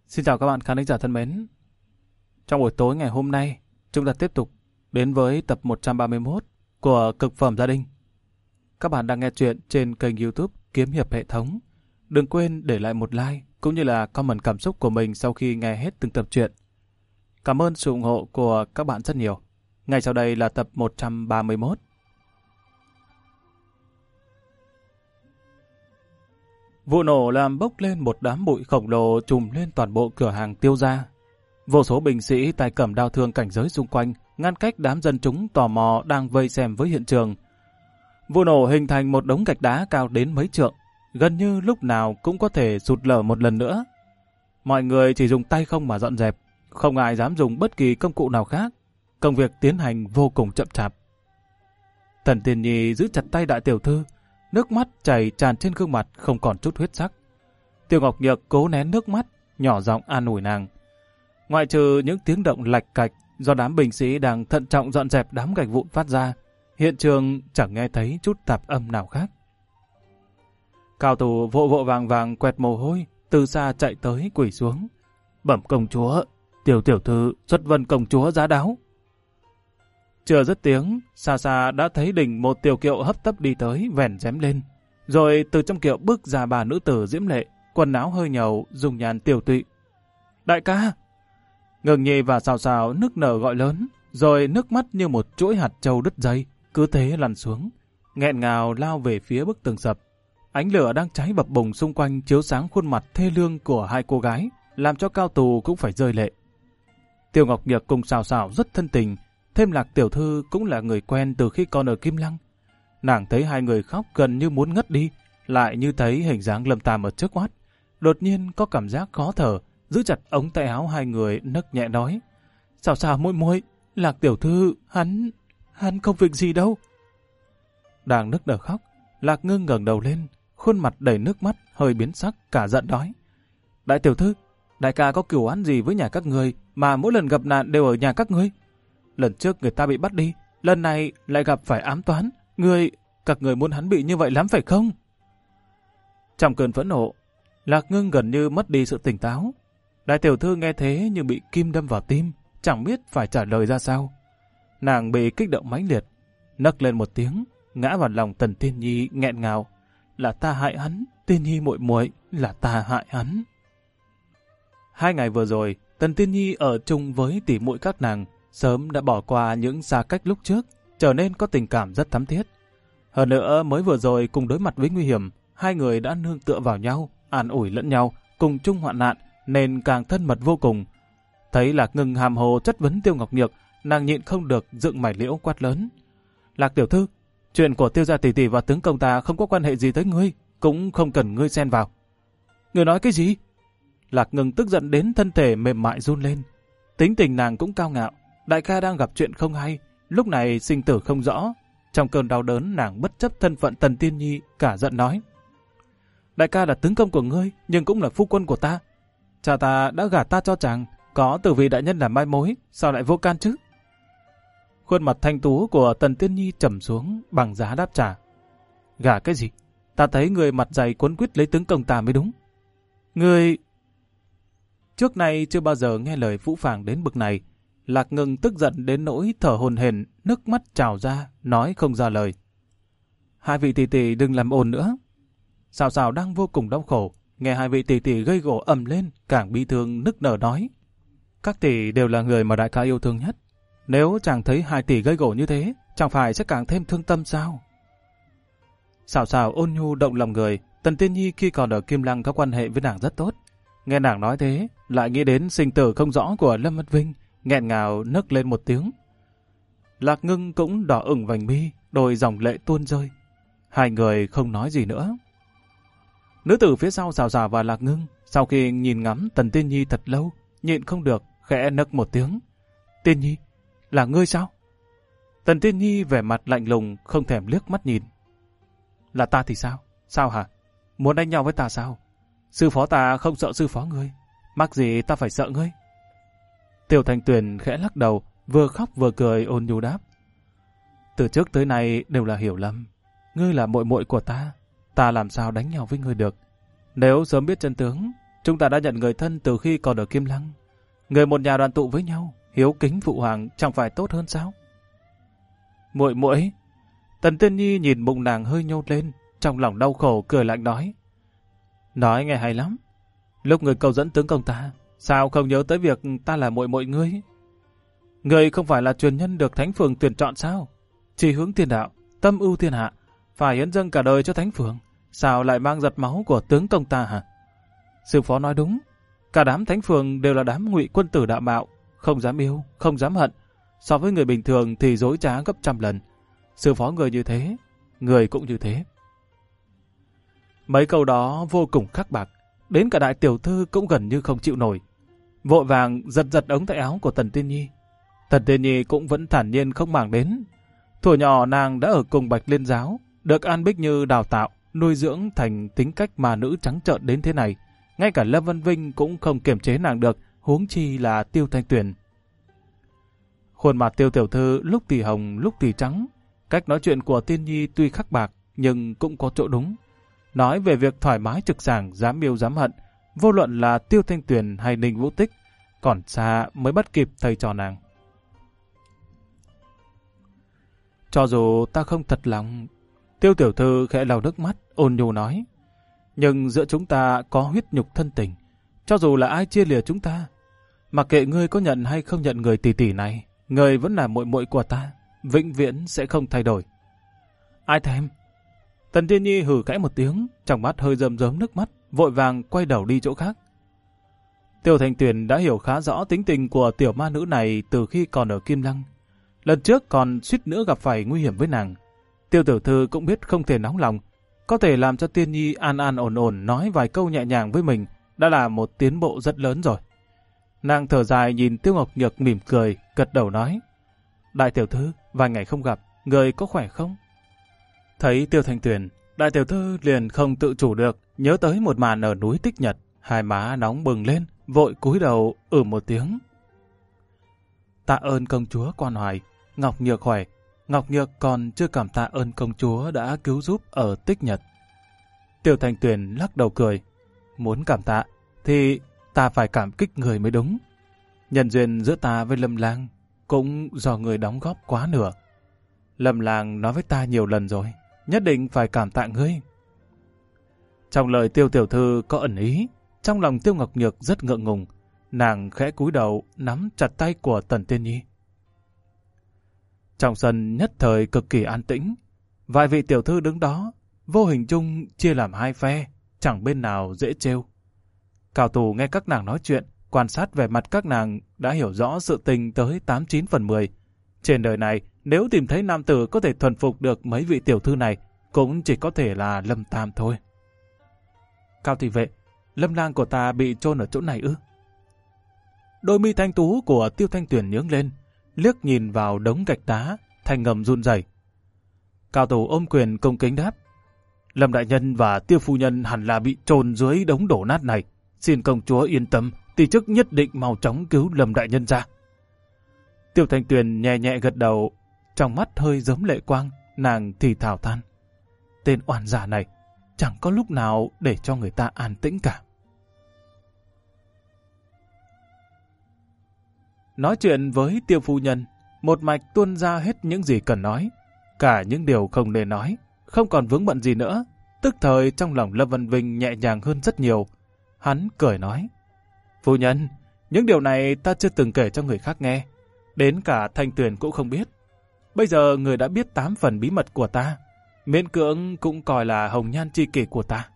Xin chào các bạn khán giả thân mến. Trong buổi tối ngày hôm nay, chúng ta tiếp tục đến với tập 131 của Cực phẩm gia đình. Các bạn đang nghe chuyện trên kênh YouTube Kiếm Hiệp Hệ thống. Đừng quên để lại một like cũng như là comment cảm xúc của mình sau khi nghe hết từng tập truyện. Cảm ơn sự ủng hộ của các bạn rất nhiều. Ngay sau đây là tập 131. Vụ nổ làm bốc lên một đám bụi khổng lồ trùm lên toàn bộ cửa hàng Tiêu gia. Vô số binh sĩ tay cầm đao thương cảnh giới xung quanh ngăn cách đám dân chúng tò mò đang vây xem với hiện trường. Vụ nổ hình thành một đống gạch đá cao đến mấy trượng, gần như lúc nào cũng có thể sụt lở một lần nữa. Mọi người chỉ dùng tay không mà dọn dẹp, không ai dám dùng bất kỳ công cụ nào khác. Công việc tiến hành vô cùng chậm chạp. Tần Tiên Nhi giữ chặt tay đại tiểu thư, nước mắt chảy tràn trên gương mặt không còn chút huyết sắc. Tiêu Ngọc Nhược cố nén nước mắt, nhỏ giọng an ủi nàng. Ngoại trừ những tiếng động lạch cạch do đám binh sĩ đang thận trọng dọn dẹp đám gạch vụn phát ra, hiện trường chẳng nghe thấy chút tạp âm nào khác. Cao thủ vội vội vàng vàng quẹt mồ hôi, từ xa chạy tới quỳ xuống. Bẩm công chúa, tiểu thư xuất vân công chúa giá đáo. Chưa dứt tiếng, xa xa đã thấy đỉnh một tiểu kiệu hấp tấp đi tới, vèn dém lên. Rồi từ trong kiệu bước ra bà nữ tử diễm lệ, quần áo hơi nhầu, dùng nhàn tiểu tụy. Đại ca! Ngừng Nhi và Sào Sào nức nở gọi lớn, rồi nước mắt như một chuỗi hạt châu đứt dây, cứ thế lăn xuống, nghẹn ngào lao về phía bức tường sập. Ánh lửa đang cháy bập bùng xung quanh chiếu sáng khuôn mặt thê lương của hai cô gái, làm cho Cao Tù cũng phải rơi lệ. Tiêu Ngọc Nhược cùng Sào Sào rất thân tình, thêm Lạc tiểu thư cũng là người quen từ khi còn ở Kim Lăng. Nàng thấy hai người khóc gần như muốn ngất đi, lại như thấy hình dáng Lâm Tam ở trước mắt. Đột nhiên có cảm giác khó thở, giữ chặt ống tay áo hai người nấc nhẹ nói. Sào Sào muội muội, Lạc tiểu thư, hắn không việc gì đâu. Đang nức nở khóc, Lạc Ngưng ngẩng đầu lên, khuôn mặt đầy nước mắt, hơi biến sắc, cả giận nói. Đại tiểu thư, đại ca có cửu oán gì với nhà các người mà mỗi lần gặp nạn đều ở nhà các ngươi? Lần trước người ta bị bắt đi, lần này lại gặp phải ám toán. Các người muốn hắn bị như vậy lắm phải không? Trong cơn phẫn nộ, Lạc Ngưng gần như mất đi sự tỉnh táo. Đại tiểu thư nghe thế như bị kim đâm vào tim, chẳng biết phải trả lời ra sao. Nàng bị kích động mãnh liệt, nấc lên một tiếng, ngã vào lòng Tần Tiên Nhi nghẹn ngào. Là ta hại hắn, Tiên Nhi muội muội, là ta hại hắn. 2 ngày vừa rồi, Tần Tiên Nhi ở chung với tỷ muội các nàng, sớm đã bỏ qua những xa cách lúc trước, trở nên có tình cảm rất thắm thiết. Hơn nữa mới vừa rồi cùng đối mặt với nguy hiểm, hai người đã nương tựa vào nhau, an ủi lẫn nhau, cùng chung hoạn nạn, nên càng thân mật vô cùng. Thấy Lạc Ngưng hàm hồ chất vấn Tiêu Ngọc Nhược, nàng nhịn không được dựng mày liễu quát lớn. Lạc tiểu thư, chuyện của Tiêu gia tỷ tỷ và tướng công ta không có quan hệ gì tới ngươi, cũng không cần ngươi xen vào. Ngươi nói cái gì? Lạc Ngưng tức giận đến thân thể mềm mại run lên. Tính tình nàng cũng cao ngạo, đại ca đang gặp chuyện không hay, lúc này sinh tử không rõ. Trong cơn đau đớn nàng bất chấp thân phận Tần Tiên Nhi, cả giận nói. Đại ca là tướng công của ngươi, nhưng cũng là phu quân của ta. Cha ta đã gả ta cho chàng, có Tử Vi đại nhân làm mai mối, sao lại vô can chứ? Khuôn mặt thanh tú của Tần Tiên Nhi trầm xuống, bằng giá đáp trả. Gả cái gì? Ta thấy người mặt dày quấn quýt lấy tướng công ta mới đúng. Ngươi... Trước nay chưa bao giờ nghe lời phũ phàng đến bực này. Lạc Ngưng tức giận đến nỗi thở hổn hển, nước mắt trào ra, nói không ra lời. Hai vị tỷ tỷ đừng làm ồn nữa. Sào Sào đang vô cùng đau khổ, nghe hai vị tỷ tỷ gây gổ ầm lên, càng bi thương nức nở nói. Các tỷ đều là người mà đại ca yêu thương nhất. Nếu chàng thấy hai tỷ gây gổ như thế, chẳng phải sẽ càng thêm thương tâm sao? Sào Sào ôn nhu động lòng người. Tần Tiên Nhi khi còn ở Kim Lăng có quan hệ với nàng rất tốt. Nghe nàng nói thế, lại nghĩ đến sinh tử không rõ của Lâm Mất Vinh, nghẹn ngào nức lên một tiếng. Lạc Ngưng cũng đỏ ửng vành mi, đôi dòng lệ tuôn rơi. Hai người không nói gì nữa. Nữ tử phía sau Sào Sào và Lạc Ngưng, sau khi nhìn ngắm Tần Tiên Nhi thật lâu, nhịn không được, khẽ nấc một tiếng. Tiên Nhi, là ngươi sao? Tần Tiên Nhi vẻ mặt lạnh lùng, không thèm liếc mắt nhìn. Là ta thì sao? Sao hả? Muốn đánh nhau với ta sao? Sư phó ta không sợ sư phó ngươi, mắc gì ta phải sợ ngươi? Tiêu Thanh Tuyền khẽ lắc đầu, vừa khóc vừa cười ôn nhu đáp. Từ trước tới nay đều là hiểu lầm. Ngươi là muội muội của ta làm sao đánh nhau với ngươi được? Nếu sớm biết chân tướng, Chúng ta đã nhận người thân từ khi còn ở Kim Lăng. Người một nhà đoàn tụ với nhau, hiếu kính phụ hoàng chẳng phải tốt hơn sao? Muội muội. Tần Tiên Nhi nhìn bụng nàng hơi nhô lên, trong lòng đau khổ cười lạnh nói. Nói nghe hay lắm. Lúc người cầu dẫn tướng công ta, sao không nhớ tới việc ta là muội muội ngươi? Ngươi không phải là truyền nhân được Thánh Phường tuyển chọn sao? Chỉ hướng thiên đạo, tâm ưu thiên hạ, phải hiến dâng cả đời cho Thánh Phường. Sao lại mang giật máu của tướng công ta hả? Sư phó nói đúng. Cả đám Thánh Phường đều là đám ngụy quân tử đạo mạo, không dám yêu, không dám hận. So với người bình thường thì dối trá gấp trăm lần. Sư phó người như thế, người cũng như thế. Mấy câu đó vô cùng khắc bạc, đến cả đại tiểu thư cũng gần như không chịu nổi. Vội vàng giật giật ống tay áo của Tần Tiên Nhi. Tần Tiên Nhi cũng vẫn thản nhiên không màng đến. Thuở nhỏ nàng đã ở cùng Bạch Liên Giáo, được An Bích Như đào tạo, nuôi dưỡng thành tính cách mà nữ trắng trợn đến thế này. Ngay cả Lâm Văn Vinh cũng không kiềm chế nàng được, huống chi là Tiêu Thanh Tuyền. Khuôn mặt Tiêu tiểu thư lúc thì hồng lúc thì trắng. Cách nói chuyện của Tiên Nhi tuy khắc bạc nhưng cũng có chỗ đúng. Nói về việc thoải mái trực sảng, dám yêu dám hận, vô luận là Tiêu Thanh Tuyền hay Ninh Vũ Tích, còn xa mới bắt kịp thầy trò nàng. Cho dù ta không thật lòng, Tiêu tiểu thư khẽ lau nước mắt, ôn nhu nói, nhưng giữa chúng ta có huyết nhục thân tình, cho dù là ai chia lìa chúng ta, mặc kệ ngươi có nhận hay không nhận người tỷ tỷ này, người vẫn là muội muội của ta, vĩnh viễn sẽ không thay đổi. Ai thèm? Tần Tiên Nhi hừ khẽ một tiếng, trong mắt hơi rơm rớm nước mắt, vội vàng quay đầu đi chỗ khác. Tiêu Thanh Tuyền đã hiểu khá rõ tính tình của tiểu ma nữ này từ khi còn ở Kim Lăng. Lần trước còn suýt nữa gặp phải nguy hiểm với nàng. Tiêu tiểu thư cũng biết không thể nóng lòng, có thể làm cho Tiên Nhi an an ổn ổn nói vài câu nhẹ nhàng với mình đã là một tiến bộ rất lớn rồi. Nàng thở dài nhìn Tiêu Ngọc Nhược mỉm cười, gật đầu nói, đại tiểu thư, vài ngày không gặp, người có khỏe không? Thấy Tiêu Thanh Tuyền, đại tiểu thư liền không tự chủ được, nhớ tới một màn ở núi Tích Nhật, hai má nóng bừng lên, vội cúi đầu một tiếng. Tạ ơn công chúa quan hoài, Ngọc Nhược khỏe. Ngọc Nhược còn chưa cảm tạ ơn công chúa đã cứu giúp ở Tích Nhật. Tiêu Thanh Tuyền lắc đầu cười, muốn cảm tạ thì ta phải cảm kích người mới đúng. Nhân duyên giữa ta với Lâm Lang cũng do người đóng góp quá nửa. Lâm Lang nói với ta nhiều lần rồi, nhất định phải cảm tạ ngươi. Trong lời Tiêu tiểu thư có ẩn ý, trong lòng Tiêu Ngọc Nhược rất ngượng ngùng, nàng khẽ cúi đầu nắm chặt tay của Tần Tiên Nhi. Trong sân nhất thời cực kỳ an tĩnh, vài vị tiểu thư đứng đó, vô hình chung chia làm hai phe, chẳng bên nào dễ trêu. Cao thủ nghe các nàng nói chuyện, quan sát vẻ mặt các nàng đã hiểu rõ sự tình tới 89 phần 10. Trên đời này, nếu tìm thấy nam tử có thể thuần phục được mấy vị tiểu thư này, cũng chỉ có thể là Lâm Tam thôi. Cao thị vệ, Lâm Lang của ta bị chôn ở chỗ này ư? Đôi mi thanh tú của Tiêu Thanh Tuyền nhướng lên, liếc nhìn vào đống gạch đá, thanh ngầm run rẩy. Cao thủ ôm quyền cung kính đáp, Lâm đại nhân và Tiêu phu nhân hẳn là bị chôn dưới đống đổ nát này. Xin công chúa yên tâm, tỷ chức nhất định mau chóng cứu Lâm đại nhân ra. Tiêu Thanh Tuyền nhẹ nhẹ gật đầu, trong mắt hơi rớm lệ quang, nàng thì thào than. Tên oan giả này, chẳng có lúc nào để cho người ta an tĩnh cả. Nói chuyện với Tiêu phu nhân, một mạch tuôn ra hết những gì cần nói, cả những điều không nên nói, không còn vướng bận gì nữa. Tức thời trong lòng Lâm Văn Vinh nhẹ nhàng hơn rất nhiều. Hắn cười nói, phu nhân, những điều này ta chưa từng kể cho người khác nghe, đến cả Thanh Tuyền cũng không biết. Bây giờ người đã biết 8 phần bí mật của ta, miễn cưỡng cũng coi là hồng nhan tri kỷ của ta.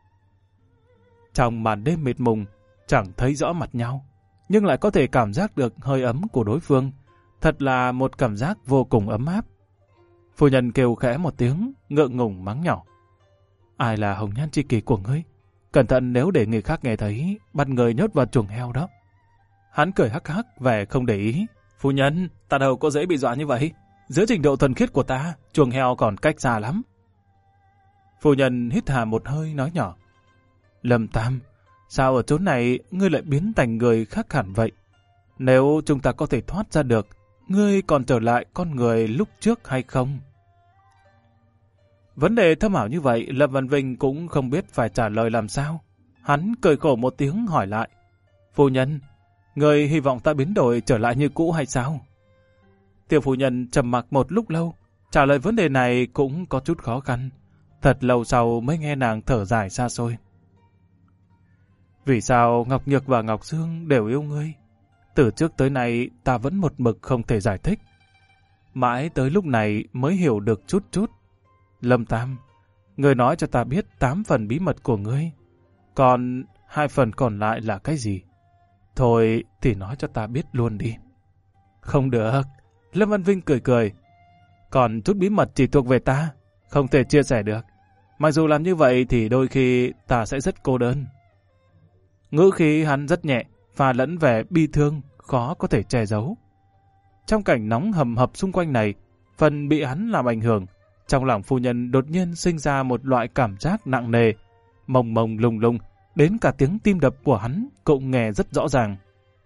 Trong màn đêm mịt mùng, chẳng thấy rõ mặt nhau, nhưng lại có thể cảm giác được hơi ấm của đối phương. Thật là một cảm giác vô cùng ấm áp. Phu nhân kêu khẽ một tiếng, ngượng ngùng mắng nhỏ. Ai là hồng nhan tri kỷ của ngươi? Cẩn thận nếu để người khác nghe thấy, bắt người nhốt vào chuồng heo đó. Hắn cười hắc hắc, vẻ không để ý. Phu nhân, ta đâu có dễ bị dọa như vậy. Giữa trình độ thuần khiết của ta, chuồng heo còn cách xa lắm. Phu nhân hít hà một hơi nói nhỏ. Lâm Tam, sao ở chỗ này ngươi lại biến thành người khác hẳn vậy? Nếu chúng ta có thể thoát ra được, ngươi còn trở lại con người lúc trước hay không? Vấn đề thâm ảo như vậy, Lâm Văn Vinh cũng không biết phải trả lời làm sao. Hắn cười khổ một tiếng hỏi lại. Phu nhân, người hy vọng ta biến đổi trở lại như cũ hay sao? Tiểu phu nhân trầm mặc một lúc lâu, trả lời vấn đề này cũng có chút khó khăn. Thật lâu sau mới nghe nàng thở dài xa xôi. Vì sao Ngọc Nhược và Ngọc Sương đều yêu ngươi? Từ trước tới nay ta vẫn một mực không thể giải thích. Mãi tới lúc này mới hiểu được chút chút. Lâm Tam, ngươi nói cho ta biết 8 phần bí mật của ngươi. Còn 2 phần còn lại là cái gì? Thôi thì nói cho ta biết luôn đi. Không được. Lâm Văn Vinh cười cười. Còn chút bí mật chỉ thuộc về ta, không thể chia sẻ được. Mặc dù làm như vậy thì đôi khi ta sẽ rất cô đơn. Ngữ khí hắn rất nhẹ, pha lẫn vẻ bi thương, khó có thể che giấu. Trong cảnh nóng hầm hập xung quanh này, phần bị hắn làm ảnh hưởng, trong lòng phu nhân đột nhiên sinh ra một loại cảm giác nặng nề, mông mông lung lung, đến cả tiếng tim đập của hắn cũng nghe rất rõ ràng.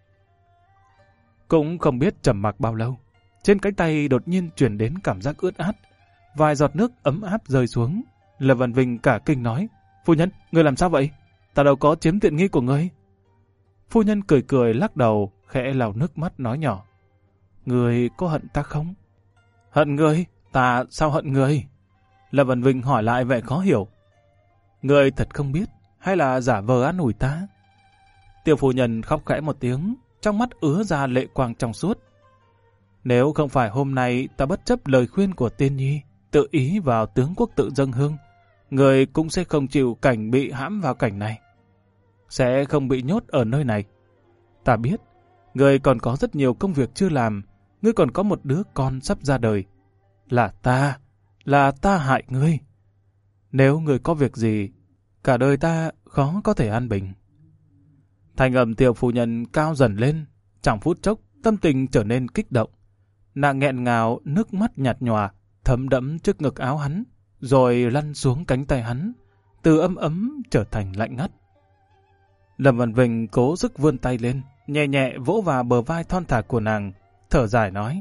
Cũng không biết trầm mặc bao lâu, trên cánh tay đột nhiên chuyển đến cảm giác ướt át, vài giọt nước ấm áp rơi xuống. Lâm Văn Vinh cả kinh nói, phu nhân, ngươi làm sao vậy? Ta đâu có chiếm tiện nghi của ngươi. Phu nhân cười cười lắc đầu, khẽ lau nước mắt nói nhỏ, ngươi có hận ta không? Hận ngươi? Ta sao hận ngươi? Lâm Văn Vinh hỏi lại vẻ khó hiểu. Ngươi thật không biết, hay là giả vờ an ủi ta? Tiểu phu nhân khóc khẽ một tiếng, trong mắt ứa ra lệ quang trong suốt. Nếu không phải hôm nay ta bất chấp lời khuyên của tiên nhi, tự ý vào tướng quốc tự dâng hương, người cũng sẽ không chịu cảnh bị hãm vào cảnh này. Sẽ không bị nhốt ở nơi này. Ta biết, người còn có rất nhiều công việc chưa làm, ngươi còn có một đứa con sắp ra đời. Là ta hại ngươi. Nếu ngươi có việc gì, cả đời ta khó có thể an bình. Thanh âm tiểu phu nhân cao dần lên, trong phút chốc tâm tình trở nên kích động. Nàng nghẹn ngào, nước mắt nhạt nhòa, thấm đẫm trước ngực áo hắn, rồi lăn xuống cánh tay hắn, từ ấm ấm trở thành lạnh ngắt. Lâm Văn Vinh cố sức vươn tay lên, nhẹ nhẹ vỗ vào bờ vai thon thả của nàng, thở dài nói.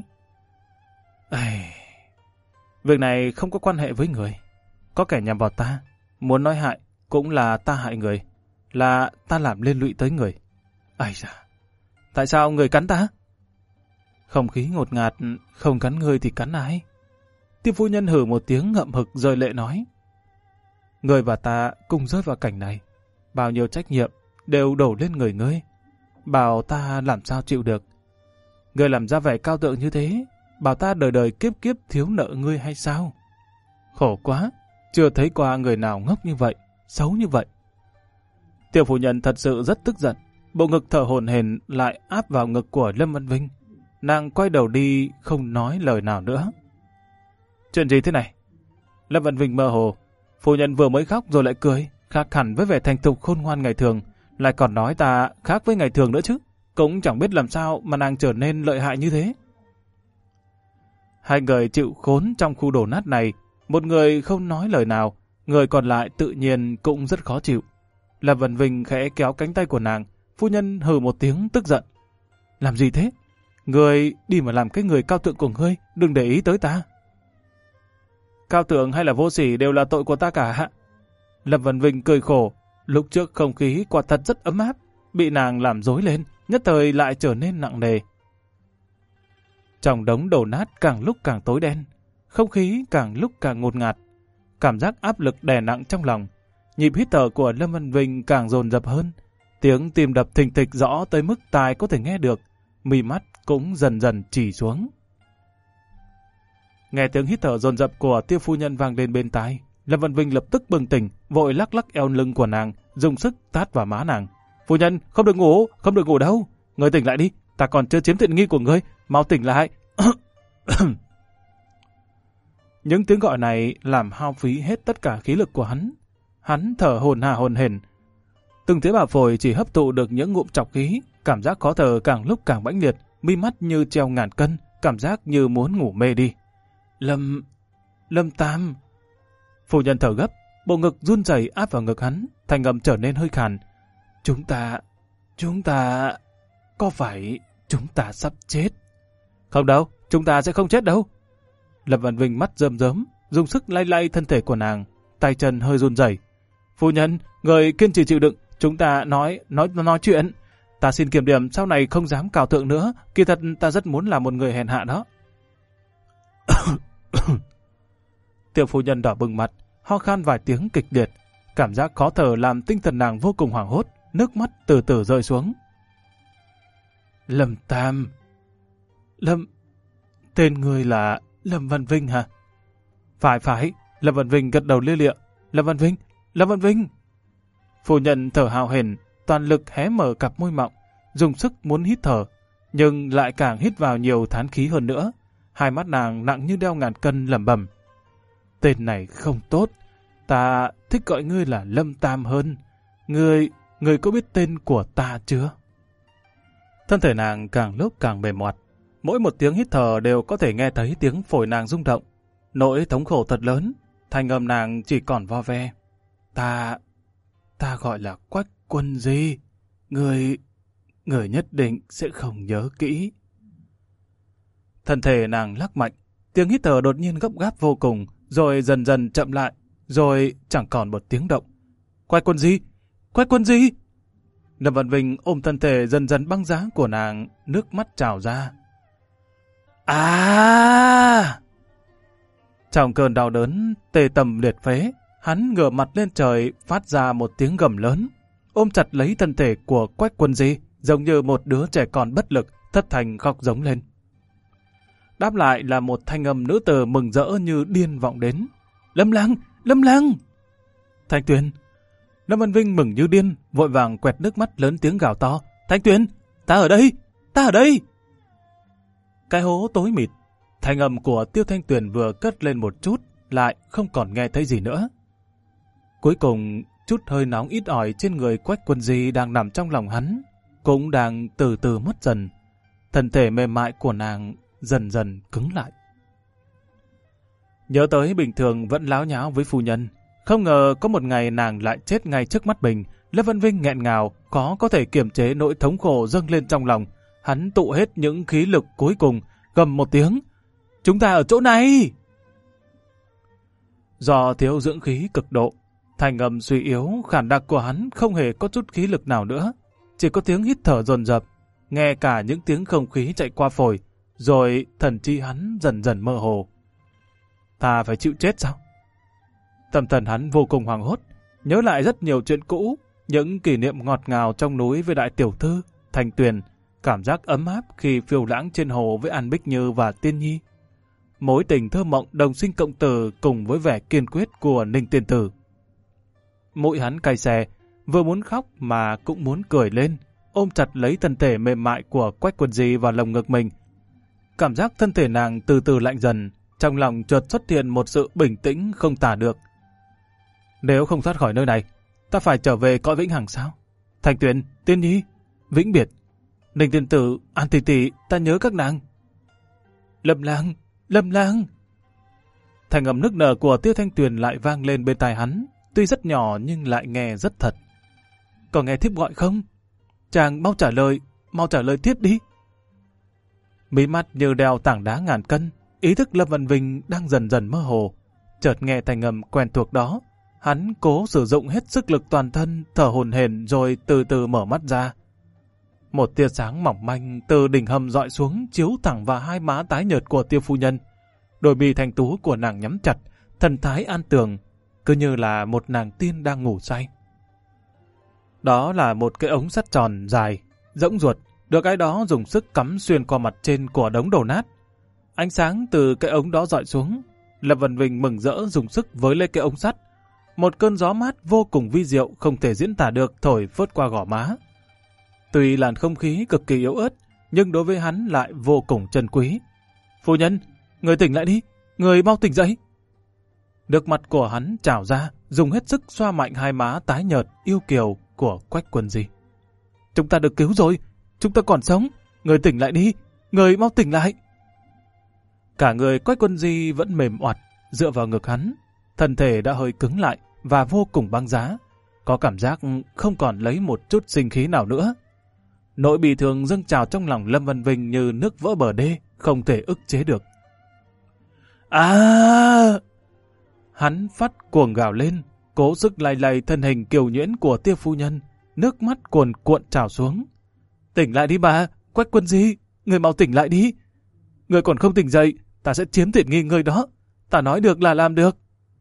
Việc này không có quan hệ với người. Có kẻ nhằm vào ta, muốn nói hại, cũng là ta hại người, là ta làm liên lụy tới người. Ây da, tại sao người cắn ta? Không khí ngột ngạt, không cắn ngươi thì cắn ai? Tiêu phu nhân hử một tiếng ngậm hực rơi lệ nói. Ngươi và ta cùng rơi vào cảnh này, bao nhiêu trách nhiệm đều đổ lên người ngươi, bảo ta làm sao chịu được. Ngươi làm ra vẻ cao tượng như thế, bảo ta đời đời kiếp kiếp thiếu nợ ngươi hay sao? Khổ quá, chưa thấy qua người nào ngốc như vậy, xấu như vậy. Tiểu phu nhân thật sự rất tức giận, bộ ngực thở hổn hển lại áp vào ngực của Lâm Văn Vinh. Nàng quay đầu đi, không nói lời nào nữa. Chuyện gì thế này? Lâm Văn Vinh mơ hồ. Phu nhân vừa mới khóc rồi lại cười, khác hẳn với vẻ thành thục khôn ngoan ngày thường, lại còn nói ta khác với ngày thường nữa chứ. Cũng chẳng biết làm sao mà nàng trở nên lợi hại như thế. Hai người chịu khốn trong khu đổ nát này, một người không nói lời nào, người còn lại tự nhiên cũng rất khó chịu. Lâm Văn Vinh khẽ kéo cánh tay của nàng, phu nhân hừ một tiếng tức giận. Làm gì thế? Người đi mà làm cái người cao tượng của ngươi, đừng để ý tới ta. Cao tượng hay là vô sỉ đều là tội của ta cả. Lâm Văn Vinh cười khổ, lúc trước không khí quả thật rất ấm áp, bị nàng làm rối lên, nhất thời lại trở nên nặng nề. Trong đống đổ nát càng lúc càng tối đen, không khí càng lúc càng ngột ngạt, cảm giác áp lực đè nặng trong lòng, nhịp hít thở của Lâm Văn Vinh càng dồn dập hơn, tiếng tim đập thình thịch rõ tới mức tai có thể nghe được, mí mắt cũng dần dần trì xuống. Nghe tiếng hít thở dồn dập của Tiêu phu nhân vang lên bên tai, Lâm Văn Vinh lập tức bừng tỉnh, vội lắc lắc eo lưng của nàng, dùng sức tát vào má nàng. Phu nhân, không được ngủ đâu, ngươi tỉnh lại đi, ta còn chưa chiếm tiện nghi của ngươi, mau tỉnh lại. Những tiếng gọi này làm hao phí hết tất cả khí lực của hắn. Hắn thở hổn hển. Từng tế bào phổi chỉ hấp thụ được những ngụm trọc khí, cảm giác khó thở càng lúc càng mãnh liệt, mi mắt như treo ngàn cân, cảm giác như muốn ngủ mê đi. Lâm Tam. Phu nhân thở gấp, bộ ngực run rẩy áp vào ngực hắn, thanh âm trở nên hơi khàn. Chúng ta, có phải chúng ta sắp chết? Không đâu, chúng ta sẽ không chết đâu. Lâm Văn Vinh mắt rơm rớm, dùng sức lay lay thân thể của nàng, tay chân hơi run rẩy. Phu nhân, người kiên trì chịu đựng, Chúng ta nói chuyện. Ta xin kiểm điểm, sau này không dám cào thượng nữa. Kỳ thật ta rất muốn là một người hèn hạ đó. Tiểu phu nhân đỏ bừng mặt, ho khan vài tiếng kịch liệt. Cảm giác khó thở làm tinh thần nàng vô cùng hoảng hốt, nước mắt từ từ rơi xuống. Lâm Tam. Tên người là Lâm Văn Vinh hả? Phải, Lâm Văn Vinh gật đầu lia lịa. Lâm Văn Vinh. Phu nhân thở hào hển, toàn lực hé mở cặp môi mọng, dùng sức muốn hít thở, nhưng lại càng hít vào nhiều thán khí hơn nữa. Hai mắt nàng nặng như đeo ngàn cân lẩm bẩm. Tên này không tốt, ta thích gọi ngươi là Lâm Tam hơn. Ngươi có biết tên của ta chưa? Thân thể nàng càng lúc càng mềm mọt, mỗi một tiếng hít thở đều có thể nghe thấy tiếng phổi nàng rung động. Nỗi thống khổ thật lớn, thanh âm nàng chỉ còn vo ve. Ta gọi là Quách Quân Di. Người nhất định sẽ không nhớ kỹ. Thân thể nàng lắc mạnh, tiếng hít thở đột nhiên gấp gáp vô cùng, rồi dần dần chậm lại, rồi chẳng còn một tiếng động. Quách Quân Di! Lâm Văn Vinh ôm thân thể dần dần băng giá của nàng, nước mắt trào ra. Trong cơn đau đớn tê tầm liệt phế, hắn ngửa mặt lên trời phát ra một tiếng gầm lớn, ôm chặt lấy thân thể của Quách Quân Di, giống như một đứa trẻ con bất lực, thất thanh khóc giống lên. Đáp lại là một thanh âm nữ tử mừng rỡ như điên vọng đến. Lâm Lang! Thanh Tuyền! Lâm Văn Vinh mừng như điên, vội vàng quẹt nước mắt lớn tiếng gào to. Thanh Tuyền! Ta ở đây! Cái hố tối mịt, thanh âm của Tiêu Thanh Tuyền vừa cất lên một chút, lại không còn nghe thấy gì nữa. Cuối cùng, chút hơi nóng ít ỏi trên người Quách Quân Di đang nằm trong lòng hắn, cũng đang từ từ mất dần. Thân thể mềm mại của nàng dần dần cứng lại. Nhớ tới bình thường vẫn láo nháo với phu nhân, không ngờ có một ngày nàng lại chết ngay trước mắt mình. Lâm Văn Vinh nghẹn ngào, có thể kiềm chế nỗi thống khổ dâng lên trong lòng. Hắn tụ hết những khí lực cuối cùng, gầm một tiếng. Chúng ta ở chỗ này! Do thiếu dưỡng khí cực độ, thành âm suy yếu, khản đặc của hắn không hề có chút khí lực nào nữa. Chỉ có tiếng hít thở dồn dập, nghe cả những tiếng không khí chạy qua phổi, rồi thần trí hắn dần dần mơ hồ. Ta phải chịu chết sao? Tâm thần hắn vô cùng hoảng hốt, nhớ lại rất nhiều chuyện cũ, những kỷ niệm ngọt ngào trong núi với đại tiểu thư, Thanh Tuyền, cảm giác ấm áp khi phiêu lãng trên hồ với An Bích Như và Tiên Nhi. Mối tình thơ mộng đồng sinh cộng tử cùng với vẻ kiên quyết của Ninh Tiên Tử. Mũi hắn cay xè, vừa muốn khóc mà cũng muốn cười lên, ôm chặt lấy thân thể mềm mại của Quách Quân Di vào lồng ngực mình. Cảm giác thân thể nàng từ từ lạnh dần, trong lòng chợt xuất hiện một sự bình tĩnh không tả được. Nếu không thoát khỏi nơi này, ta phải trở về cõi vĩnh hằng sao? Thanh Tuyền, Tiên Nhi, vĩnh biệt. Ninh Tiên Tử, An Tỷ Tỷ, ta nhớ các nàng. Lâm Lang. Thành âm nức nở của Tiêu Thanh Tuyền lại vang lên bên tai hắn, tuy rất nhỏ nhưng lại nghe rất thật. Có nghe thiếp gọi không? Chàng mau trả lời thiếp đi. Mí mắt như đeo tảng đá ngàn cân, ý thức Lâm Văn Vinh đang dần dần mơ hồ. Chợt nghe thành âm quen thuộc đó, hắn cố sử dụng hết sức lực toàn thân, thở hổn hển rồi từ từ mở mắt ra. Một tia sáng mỏng manh từ đỉnh hầm dọi xuống chiếu thẳng vào hai má tái nhợt của Tiêu phu nhân. Đôi mi thanh tú của nàng nhắm chặt, thần thái an tường, cứ như là một nàng tiên đang ngủ say. Đó là một cái ống sắt tròn dài, rỗng ruột, được cái đó dùng sức cắm xuyên qua mặt trên của đống đổ nát. Ánh sáng từ cái ống đó dọi xuống, Lâm Văn Vinh mừng rỡ dùng sức với lấy cái ống sắt. Một cơn gió mát vô cùng vi diệu không thể diễn tả được thổi phớt qua gò má. Tuy làn không khí cực kỳ yếu ớt, nhưng đối với hắn lại vô cùng trân quý. Phu nhân, người tỉnh lại đi, người mau tỉnh dậy. Nước mặt của hắn trào ra, dùng hết sức xoa mạnh hai má tái nhợt, yêu kiều của Quách Quân Di. Chúng ta được cứu rồi, chúng ta còn sống, người tỉnh lại đi, người mau tỉnh lại. Cả người Quách Quân Di vẫn mềm oặt, dựa vào ngực hắn, thân thể đã hơi cứng lại và vô cùng băng giá, có cảm giác không còn lấy một chút sinh khí nào nữa. Nỗi bị thương dâng trào trong lòng Lâm Văn Vinh như nước vỡ bờ đê, không thể ức chế được. Hắn phát cuồng gào lên, cố sức lay lay thân hình kiều nhuyễn của Tiêu phu nhân, nước mắt cuồn cuộn trào xuống. Tỉnh lại đi bà, Quách Quân Di, người mau tỉnh lại đi. Người còn không tỉnh dậy, ta sẽ chiếm tiện nghi người đó. Ta nói được là làm được.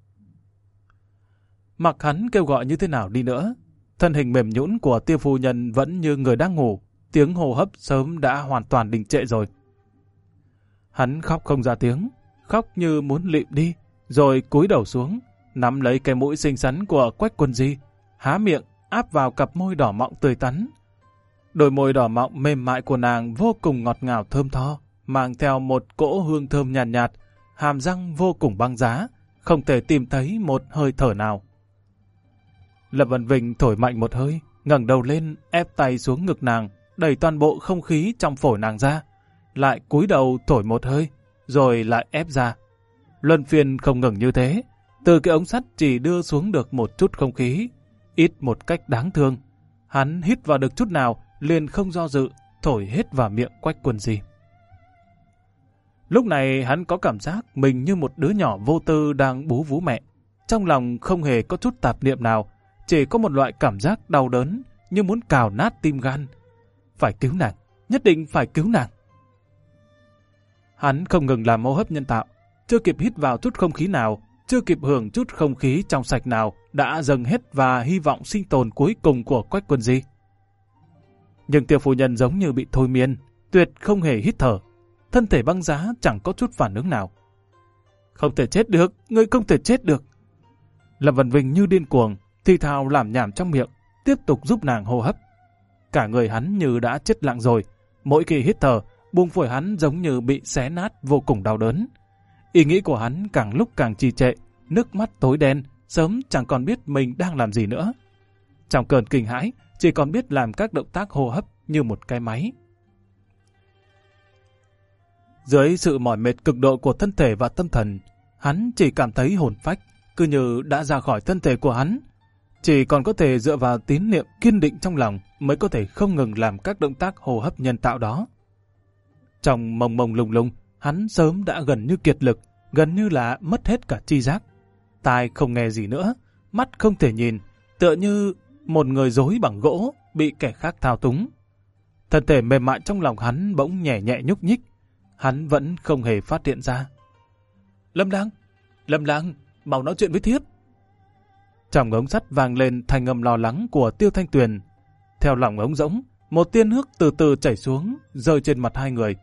Mặc hắn kêu gọi như thế nào đi nữa, thân hình mềm nhũn của Tiêu phu nhân vẫn như người đang ngủ, tiếng hô hấp sớm đã hoàn toàn đình trệ rồi. Hắn khóc không ra tiếng, khóc như muốn lịm đi, rồi cúi đầu xuống, nắm lấy cái mũi xinh xắn của Quách Quân Di, há miệng áp vào cặp môi đỏ mọng tươi tắn. Đôi môi đỏ mọng mềm mại của nàng vô cùng ngọt ngào thơm tho, mang theo một cỗ hương thơm nhàn nhạt, hàm răng vô cùng băng giá, không thể tìm thấy một hơi thở nào. Lâm Vân Vinh thổi mạnh một hơi, ngẩng đầu lên, ép tay xuống ngực nàng, đẩy toàn bộ không khí trong phổi nàng ra, lại cúi đầu thổi một hơi, rồi lại ép ra. Luân phiên không ngừng như thế, từ cái ống sắt chỉ đưa xuống được một chút không khí, ít một cách đáng thương. Hắn hít vào được chút nào, liền không do dự, thổi hết vào miệng Quách Quân Di. Lúc này hắn có cảm giác mình như một đứa nhỏ vô tư đang bú vú mẹ. Trong lòng không hề có chút tạp niệm nào, chỉ có một loại cảm giác đau đớn như muốn cào nát tim gan. Phải cứu nàng, nhất định phải cứu nàng. Hắn không ngừng làm hô hấp nhân tạo, chưa kịp hít vào chút không khí nào, chưa kịp hưởng chút không khí trong sạch nào, đã dâng hết và hy vọng sinh tồn cuối cùng của Quách Quân Di. Nhưng Tiêu phu nhân giống như bị thôi miên, tuyệt không hề hít thở, thân thể băng giá chẳng có chút phản ứng nào. Không thể chết được, ngươi không thể chết được. Lâm Vân Vinh như điên cuồng, thì thào làm nhảm trong miệng, tiếp tục giúp nàng hô hấp. Cả người hắn như đã chết lặng rồi, mỗi khi hít thở, buồng phổi hắn giống như bị xé nát vô cùng đau đớn. Ý nghĩ của hắn càng lúc càng trì trệ, nước mắt tối đen, sớm chẳng còn biết mình đang làm gì nữa. Trong cơn kinh hãi, chỉ còn biết làm các động tác hô hấp như một cái máy. Dưới sự mỏi mệt cực độ của thân thể và tâm thần, hắn chỉ cảm thấy hồn phách, cứ như đã ra khỏi thân thể của hắn. Chỉ còn có thể dựa vào tín niệm kiên định trong lòng mới có thể không ngừng làm các động tác hô hấp nhân tạo đó. Trong mông mông lung lung, hắn sớm đã gần như kiệt lực, gần như là mất hết cả tri giác. Tai không nghe gì nữa, mắt không thể nhìn, tựa như một người rối bằng gỗ bị kẻ khác thao túng. Thân thể mềm mại trong lòng hắn bỗng nhẹ nhẹ nhúc nhích, hắn vẫn không hề phát hiện ra. Lâm Lang, mau nói chuyện với thiếp. Trong ống sắt vang lên thanh âm lo lắng của Tiêu Thanh Tuyền. Theo lòng ống rỗng, một tia nước từ từ chảy xuống, rơi trên mặt hai người.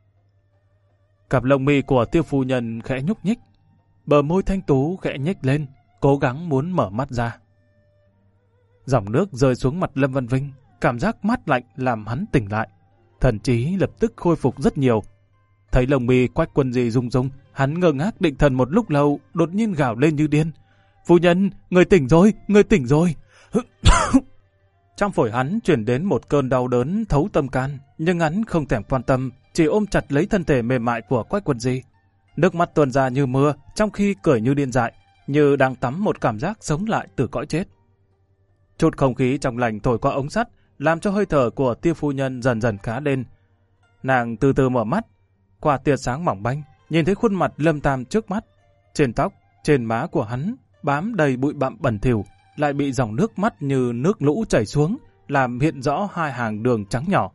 Cặp lông mi của Tiêu phu nhân khẽ nhúc nhích, bờ môi thanh tú khẽ nhếch lên, cố gắng muốn mở mắt ra. Dòng nước rơi xuống mặt Lâm Vân Vinh, cảm giác mát lạnh làm hắn tỉnh lại. Thần trí lập tức khôi phục rất nhiều. Thấy lông mi Quách Quân Di rung rung, hắn ngơ ngác định thần một lúc lâu, đột nhiên gào lên như điên. Phu nhân, người tỉnh rồi, người tỉnh rồi. Trong phổi hắn chuyển đến một cơn đau đớn thấu tâm can, nhưng hắn không thèm quan tâm, chỉ ôm chặt lấy thân thể mềm mại của Quách Quân Di. Nước mắt tuôn ra như mưa, trong khi cười như điên dại, như đang tắm một cảm giác sống lại từ cõi chết. Chút không khí trong lành thổi qua ống sắt, làm cho hơi thở của Tiêu phu nhân dần dần khá lên. Nàng từ từ mở mắt, qua tia sáng mỏng manh, nhìn thấy khuôn mặt Lâm Tam trước mắt. Trên tóc, trên má của hắn bám đầy bụi bặm bẩn thỉu, lại bị dòng nước mắt như nước lũ chảy xuống, làm hiện rõ hai hàng đường trắng nhỏ.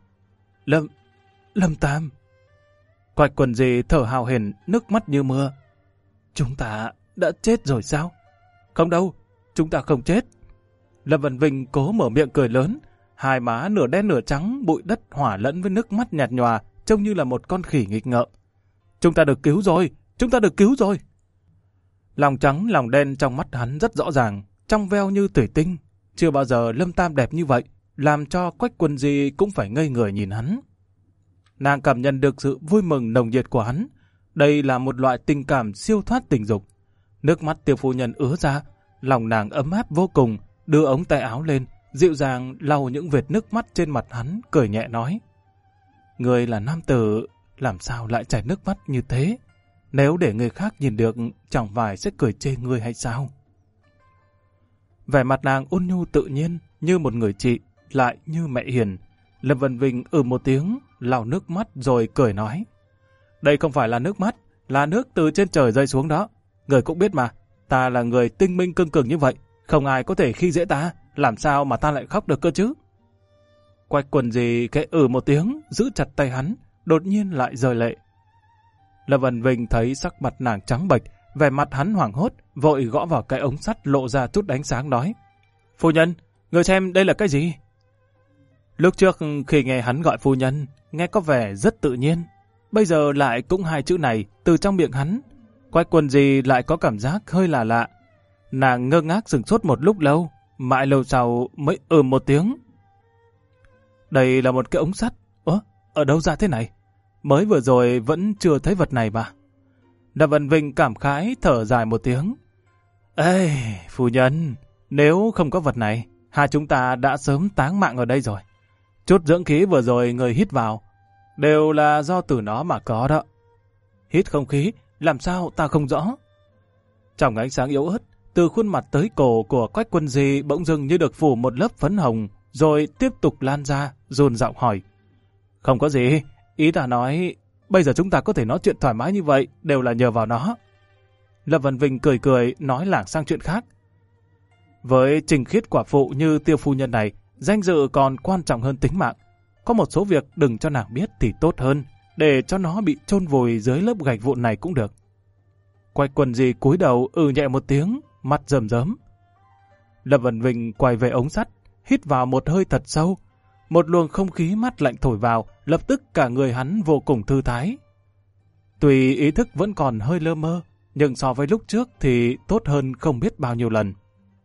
Lâm Tam. Quách Quân Di thở hào hển, nước mắt như mưa. Chúng ta đã chết rồi sao? Không đâu, chúng ta không chết. Lâm Vân Vinh cố mở miệng cười lớn, hai má nửa đen nửa trắng, bụi đất hòa lẫn với nước mắt nhạt nhòa, trông như là một con khỉ nghịch ngợm. Chúng ta được cứu rồi, chúng ta được cứu rồi. Lòng trắng lòng đen trong mắt hắn rất rõ ràng, trong veo như thủy tinh. Chưa bao giờ Lâm Tam đẹp như vậy, làm cho Quách Quân Di cũng phải ngây người nhìn hắn. Nàng cảm nhận được sự vui mừng nồng nhiệt của hắn. Đây là một loại tình cảm siêu thoát tình dục. Nước mắt Tiêu phu nhân ứa ra, lòng nàng ấm áp vô cùng, đưa ống tay áo lên, dịu dàng lau những vệt nước mắt trên mặt hắn, cười nhẹ nói. Người là nam tử, làm sao lại chảy nước mắt như thế? Nếu để người khác nhìn được, chẳng phải sẽ cười chê người hay sao? Vẻ mặt nàng ôn nhu tự nhiên, như một người chị, lại như mẹ hiền. Lâm Vân Vinh một tiếng, lau nước mắt rồi cười nói. Đây không phải là nước mắt, là nước từ trên trời rơi xuống đó. Người cũng biết mà, ta là người tinh minh cương cường như vậy, không ai có thể khi dễ ta, làm sao mà ta lại khóc được cơ chứ? Quách Quần Gì khẽ một tiếng, giữ chặt tay hắn, đột nhiên lại rơi lệ. Lâm Vân Vinh thấy sắc mặt nàng trắng bệch, vẻ mặt hắn hoảng hốt, vội gõ vào cái ống sắt lộ ra chút ánh sáng nói: Phu nhân, người xem đây là cái gì? Lúc trước khi nghe hắn gọi phu nhân, nghe có vẻ rất tự nhiên. Bây giờ lại cũng hai chữ này từ trong miệng hắn. Quách Quần Gì lại có cảm giác hơi lạ lạ. Nàng ngơ ngác sửng sốt một lúc lâu, mãi lâu sau mới một tiếng. Đây là một cái ống sắt. Ở đâu ra thế này? Mới vừa rồi vẫn chưa thấy vật này mà. Lâm Vân Vinh cảm khái thở dài một tiếng. Ê, phu nhân, nếu không có vật này, hai chúng ta đã sớm táng mạng ở đây rồi. Chút dưỡng khí vừa rồi người hít vào, đều là do từ nó mà có đó. Hít không khí, làm sao ta không rõ? Trong ánh sáng yếu ớt, từ khuôn mặt tới cổ của Quách Quân Di bỗng dưng như được phủ một lớp phấn hồng, rồi tiếp tục lan ra, run giọng hỏi. Không có gì, ý ta nói, bây giờ chúng ta có thể nói chuyện thoải mái như vậy, đều là nhờ vào nó. Lâm Vân Vinh cười cười, nói lảng sang chuyện khác. Với trình khiết quả phụ như Tiêu phu nhân này, danh dự còn quan trọng hơn tính mạng. Có một số việc đừng cho nàng biết thì tốt hơn, để cho nó bị chôn vùi dưới lớp gạch vụn này cũng được. Quách Quần Gì cúi đầu nhẹ một tiếng, mắt rơm rớm. Lâm Vân Vinh quay về ống sắt, hít vào một hơi thật sâu. Một luồng không khí mát lạnh thổi vào, lập tức cả người hắn vô cùng thư thái. Tuy ý thức vẫn còn hơi lơ mơ, nhưng so với lúc trước thì tốt hơn không biết bao nhiêu lần.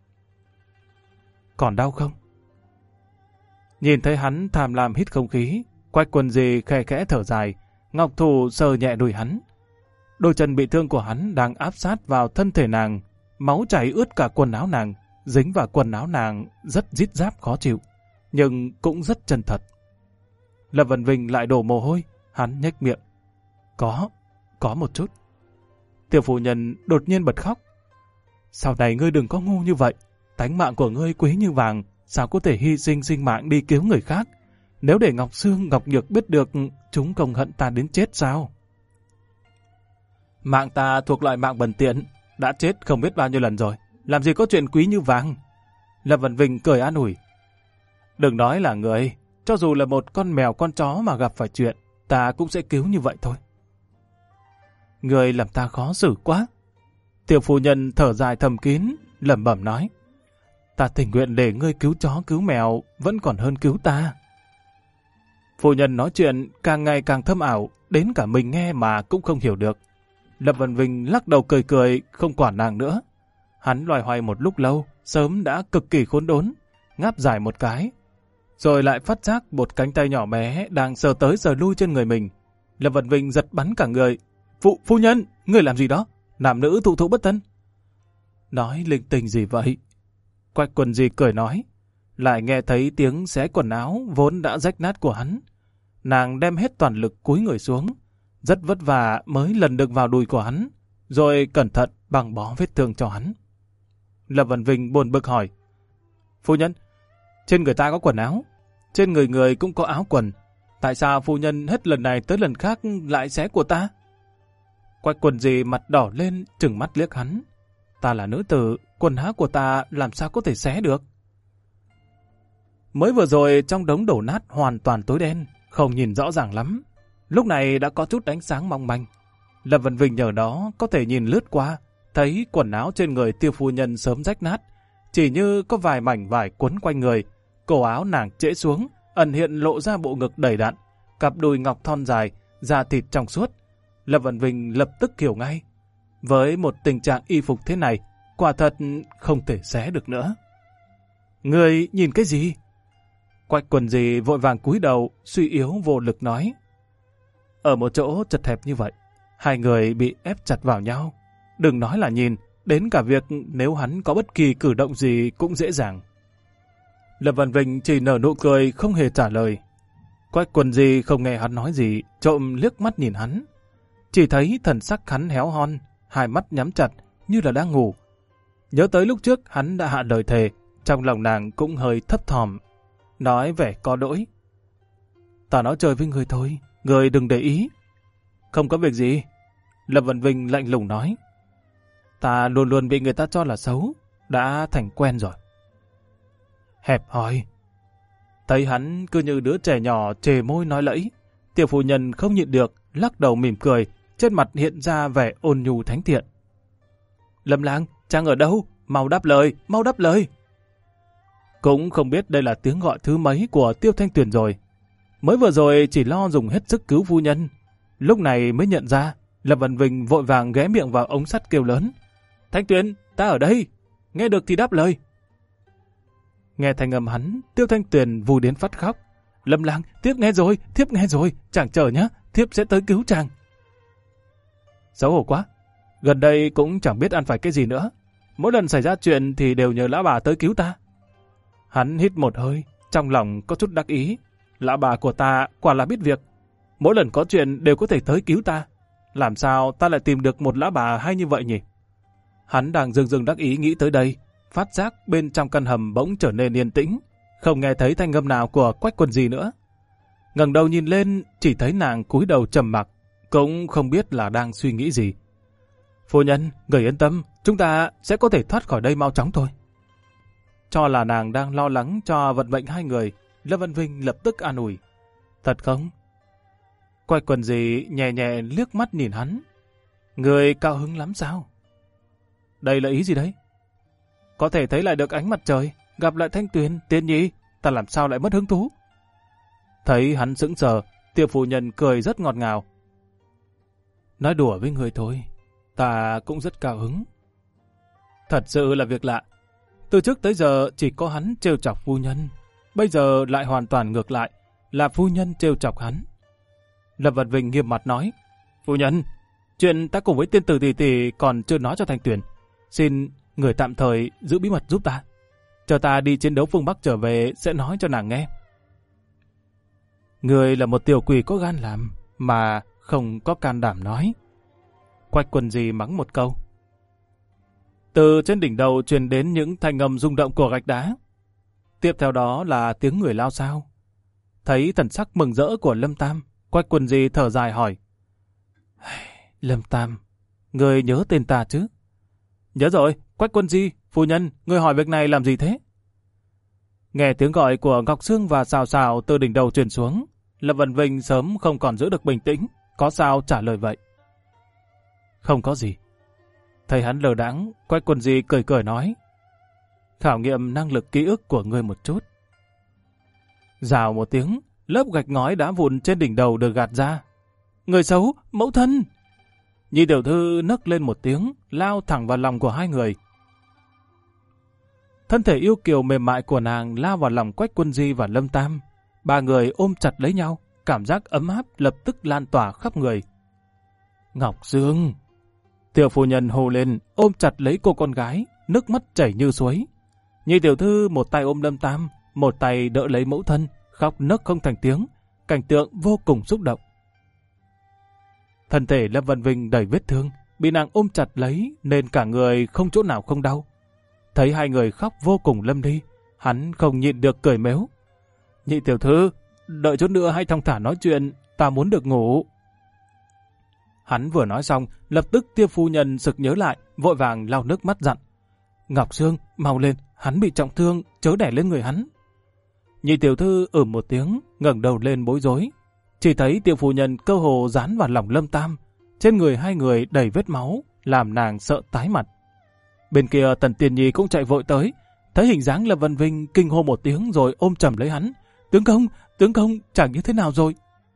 Còn đau không? Nhìn thấy hắn tham lam hít không khí, Quách Quần Gì khẽ khẽ thở dài, ngọc thủ sờ nhẹ đùi hắn. Đôi chân bị thương của hắn đang áp sát vào thân thể nàng, máu chảy ướt cả quần áo nàng, dính vào quần áo nàng rất rít ráp khó chịu, nhưng cũng rất chân thật. Lâm Vân Vinh lại đổ mồ hôi, hắn nhếch miệng. Có một chút. Tiểu phu nhân đột nhiên bật khóc. Sau này ngươi đừng có ngu như vậy, tánh mạng của ngươi quý như vàng, sao có thể hy sinh sinh mạng đi cứu người khác? Nếu để Ngọc Sương, Ngọc Nhược biết được, chúng công hận ta đến chết sao? Mạng ta thuộc loại mạng bần tiện, đã chết không biết bao nhiêu lần rồi, làm gì có chuyện quý như vàng. Lâm Vân Vinh cười an ủi. Đừng nói là người, cho dù là một con mèo con chó mà gặp phải chuyện, ta cũng sẽ cứu như vậy thôi. Người làm ta khó xử quá. Tiểu phu nhân thở dài thầm kín, lẩm bẩm nói. Ta tình nguyện để ngươi cứu chó cứu mèo vẫn còn hơn cứu ta. Phu nhân nói chuyện càng ngày càng thâm ảo, đến cả mình nghe mà cũng không hiểu được. Lâm Vân Vinh lắc đầu cười cười, không quản nàng nữa. Hắn loài hoài một lúc lâu, sớm đã cực kỳ khốn đốn, ngáp dài một cái, rồi lại phát giác một cánh tay nhỏ bé đang sờ tới sờ lui trên người mình. Lâm Vân Vinh giật bắn cả người. Phu nhân, ngươi làm gì đó? Nam nữ thụ thụ bất thân. Nói linh tinh gì vậy? Quách Quần Gì cười nói, lại nghe thấy tiếng xé quần áo vốn đã rách nát của hắn. Nàng đem hết toàn lực cúi người xuống, rất vất vả mới lần được vào đùi của hắn, rồi cẩn thận băng bó vết thương cho hắn. Lâm Vân Vinh buồn bực hỏi, phu nhân, trên người ta có quần áo, trên người người cũng có áo quần, tại sao phu nhân hết lần này tới lần khác lại xé của ta? Quách Quần Gì mặt đỏ lên, trừng mắt liếc hắn. Ta là nữ tử, quần áo của ta làm sao có thể xé được? Mới vừa rồi trong đống đổ nát hoàn toàn tối đen, không nhìn rõ ràng lắm. Lúc này đã có chút ánh sáng mong manh. Lâm Vân Vinh nhờ đó có thể nhìn lướt qua, thấy quần áo trên người Tiêu phu nhân sớm rách nát, chỉ như có vài mảnh vải quấn quanh người, cổ áo nàng trễ xuống, ẩn hiện lộ ra bộ ngực đầy đặn, cặp đùi ngọc thon dài, da thịt trong suốt. Lâm Vân Vinh lập tức hiểu ngay. Với một tình trạng y phục thế này, quả thật không thể xé được nữa. Người nhìn cái gì? Quách Quần Gì vội vàng cúi đầu, suy yếu vô lực nói. Ở một chỗ chật hẹp như vậy, hai người bị ép chặt vào nhau. Đừng nói là nhìn, đến cả việc nếu hắn có bất kỳ cử động gì cũng dễ dàng. Lâm Vân Vinh chỉ nở nụ cười không hề trả lời. Quách Quần Gì không nghe hắn nói gì, trộm liếc mắt nhìn hắn. Chỉ thấy thần sắc hắn héo hon, hai mắt nhắm chặt như là đang ngủ. Nhớ tới lúc trước hắn đã hạ lời thề, trong lòng nàng cũng hơi thấp thỏm, nói vẻ có lỗi. Ta nói chơi với người thôi, người đừng để ý. Không có việc gì. Lâm Vân Vinh lạnh lùng nói. Ta luôn luôn bị người ta cho là xấu, đã thành quen rồi. hẹp hòi. Thấy hắn cứ như đứa trẻ nhỏ chề môi nói lẫy, Tiểu phu nhân không nhịn được, lắc đầu mỉm cười, trên mặt hiện ra vẻ ôn nhu thánh thiện. Lâm Lang, chàng ở đâu? Mau đáp lời, mau đáp lời. Cũng không biết đây là tiếng gọi thứ mấy của Tiêu Thanh Tuyền rồi. Mới vừa rồi chỉ lo dùng hết sức cứu phu nhân, lúc này mới nhận ra. Lâm Vân Vinh vội vàng ghé miệng vào ống sắt kêu lớn. Thanh Tuyền, ta ở đây. Nghe được thì đáp lời. Nghe thanh âm hắn, Tiêu Thanh Tuyền vui đến phát khóc. Lâm Lang, thiếp nghe rồi, chàng chờ nhé, thiếp sẽ tới cứu chàng. Xấu hổ quá, gần đây cũng chẳng biết ăn phải cái gì nữa. Mỗi lần xảy ra chuyện thì đều nhờ lão bà tới cứu ta. Hắn hít một hơi, trong lòng có chút đắc ý. Lão bà của ta quả là biết việc. Mỗi lần có chuyện đều có thể tới cứu ta. Làm sao ta lại tìm được một lão bà hay như vậy nhỉ? Hắn đang dừng đắc ý nghĩ tới đây, phát giác bên trong căn hầm bỗng trở nên yên tĩnh, không nghe thấy thanh âm nào của Quách Quân Di nữa. Ngẩng đầu nhìn lên, chỉ thấy nàng cúi đầu trầm mặc, cũng không biết là đang suy nghĩ gì. Phu nhân, người yên tâm, chúng ta sẽ có thể thoát khỏi đây mau chóng thôi. Cho là nàng đang lo lắng cho vận mệnh hai người, Lâm Vân Vinh lập tức an ủi. Thật không? Quách Quân Di nhẹ nhẹ liếc mắt nhìn hắn. Người cao hứng lắm sao? Đây là ý gì đấy? Có thể thấy lại được ánh mặt trời, gặp lại Thanh Tuyền, Tiên Nhi, ta làm sao lại mất hứng thú? Thấy hắn sững sờ, Tiêu phu nhân cười rất ngọt ngào. Nói đùa với người thôi, ta cũng rất cao hứng. Thật sự là việc lạ. Từ trước tới giờ chỉ có hắn trêu chọc phu nhân, bây giờ lại hoàn toàn ngược lại, là phu nhân trêu chọc hắn. Lâm Vật Vinh nghiêm mặt nói, phu nhân, chuyện ta cùng với tiên tử tỷ tỷ còn chưa nói cho Thanh Tuyền. Xin người tạm thời giữ bí mật giúp ta. Chờ ta đi chiến đấu phương Bắc trở về sẽ nói cho nàng nghe. Người là một tiểu quỷ có gan làm, mà không có can đảm nói. Quách Quân Di mắng một câu. Từ trên đỉnh đầu truyền đến những thanh âm rung động của gạch đá. Tiếp theo đó là tiếng người lao xao. Thấy thần sắc mừng rỡ của Lâm Tam, Quách Quân Di thở dài hỏi. Lâm Tam, người nhớ tên ta chứ? Nhớ rồi, Quách Quân Di, phu nhân, người hỏi việc này làm gì thế? Nghe tiếng gọi của Ngọc Sương và Sào Sào từ đỉnh đầu truyền xuống, Lâm Vân Vinh sớm không còn giữ được bình tĩnh, có sao trả lời vậy. Không có gì. Thấy hắn lờ đãng, Quách Quân Di cười cười nói. Khảo nghiệm năng lực ký ức của ngươi một chút. Rào một tiếng, lớp gạch ngói đá vụn trên đỉnh đầu được gạt ra. Người xấu, mẫu thân! Nhi tiểu thư nấc lên một tiếng, lao thẳng vào lòng của hai người. Thân thể yêu kiều mềm mại của nàng lao vào lòng Quách Quân Di và Lâm Tam. Ba người ôm chặt lấy nhau, cảm giác ấm áp lập tức lan tỏa khắp người. Ngọc Dương! Tiểu phu nhân hô lên, ôm chặt lấy cô con gái, nước mắt chảy như suối. Nhi tiểu thư một tay ôm Lâm Tam, một tay đỡ lấy mẫu thân, khóc nấc không thành tiếng, cảnh tượng vô cùng xúc động. Thân thể Lâm Vân Vinh đầy vết thương, bị nàng ôm chặt lấy nên cả người không chỗ nào không đau. Thấy hai người khóc vô cùng lâm ly, hắn không nhịn được cười mếu. Nhị tiểu thư, đợi chút nữa hãy thong thả nói chuyện, ta muốn được ngủ. Hắn vừa nói xong, lập tức Tiêu phu nhân sực nhớ lại, vội vàng lau nước mắt dặn. Ngọc Sương, mau lên, hắn bị trọng thương, chớ đẻ lên người hắn. Nhị tiểu thư một tiếng, ngẩng đầu lên bối rối. Chỉ thấy Tiêu phu nhân cơ hồ dán vào lòng Lâm Tam, trên người hai người đầy vết máu, làm nàng sợ tái mặt. Bên kia Tần Tiên Nhi cũng chạy vội tới, thấy hình dáng Lâm Vân Vinh kinh hô một tiếng rồi ôm chầm lấy hắn. Tướng công, chẳng như thế nào rồi?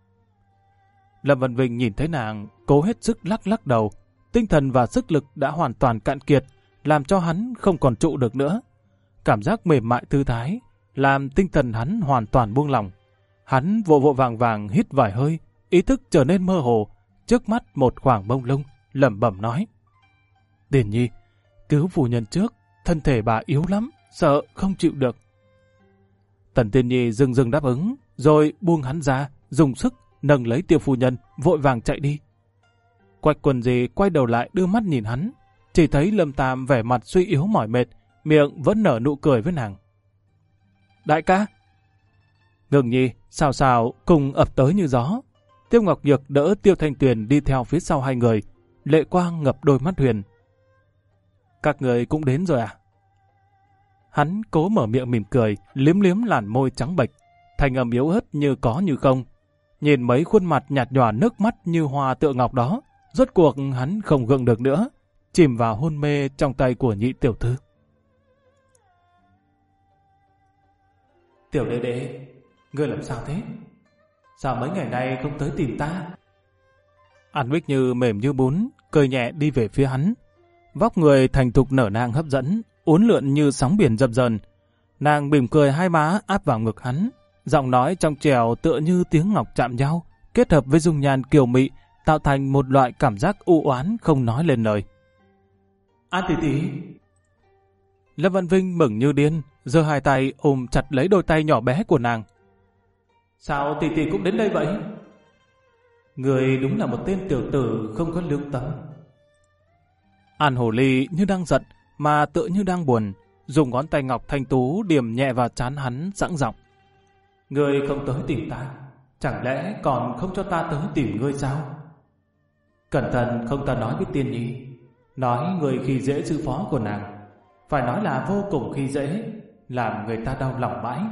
Lâm Vân Vinh nhìn thấy nàng, cố hết sức lắc lắc đầu, tinh thần và sức lực đã hoàn toàn cạn kiệt, làm cho hắn không còn trụ được nữa. Cảm giác mềm mại thư thái, làm tinh thần hắn hoàn toàn buông lỏng. Hắn vội vàng hít vài hơi, ý thức trở nên mơ hồ, trước mắt một khoảng bông lung, lẩm bẩm nói. Tiên Nhi, cứu phu nhân trước, thân thể bà yếu lắm, sợ không chịu được. Tần Tiên Nhi dừng đáp ứng, rồi buông hắn ra, dùng sức nâng lấy Tiêu phu nhân, vội vàng chạy đi. Quách Quân Di quay đầu lại đưa mắt nhìn hắn, chỉ thấy Lâm Tam vẻ mặt suy yếu mỏi mệt, miệng vẫn nở nụ cười với nàng. Đại ca! Ngừng Nhi, Sào Sào cùng ập tới như gió. Tiêu Ngọc Nhược đỡ Tiêu Thanh Tuyền đi theo phía sau hai người, lệ quang ngập đôi mắt huyền. Các người cũng đến rồi à? Hắn cố mở miệng mỉm cười, liếm liếm làn môi trắng bệch, thanh âm yếu ớt như có như không. Nhìn mấy khuôn mặt nhạt nhòa nước mắt như hoa tựa ngọc đó, rốt cuộc hắn không gượng được nữa, chìm vào hôn mê trong tay của nhị tiểu thư. Tiểu đệ đệ, ngươi làm sao thế? Sao mấy ngày nay không tới tìm ta? An Bích Như mềm như bún, cười nhẹ đi về phía hắn. Vóc người thành thục nở nang hấp dẫn, uốn lượn như sóng biển dập dờn. Nàng mỉm cười hai má áp vào ngực hắn, giọng nói trong trẻo tựa như tiếng ngọc chạm nhau, kết hợp với dung nhan kiều mị, tạo thành một loại cảm giác u oán không nói lên lời. An tỷ tỷ. Lâm Văn Vinh mừng như điên, giơ hai tay ôm chặt lấy đôi tay nhỏ bé của nàng. Sao tỷ tỷ cũng đến đây vậy? Người đúng là một tên tiểu tử không có lương tâm. An Hồ Ly như đang giận mà tựa như đang buồn, dùng ngón tay ngọc thanh tú điểm nhẹ vào trán hắn sẵn giọng. Ngươi không tới tìm ta, chẳng lẽ còn không cho ta tới tìm ngươi sao? Cẩn thận không ta nói với Tiên Nhi, nói người khi dễ sư phó của nàng, phải nói là vô cùng khi dễ, làm người ta đau lòng mãi.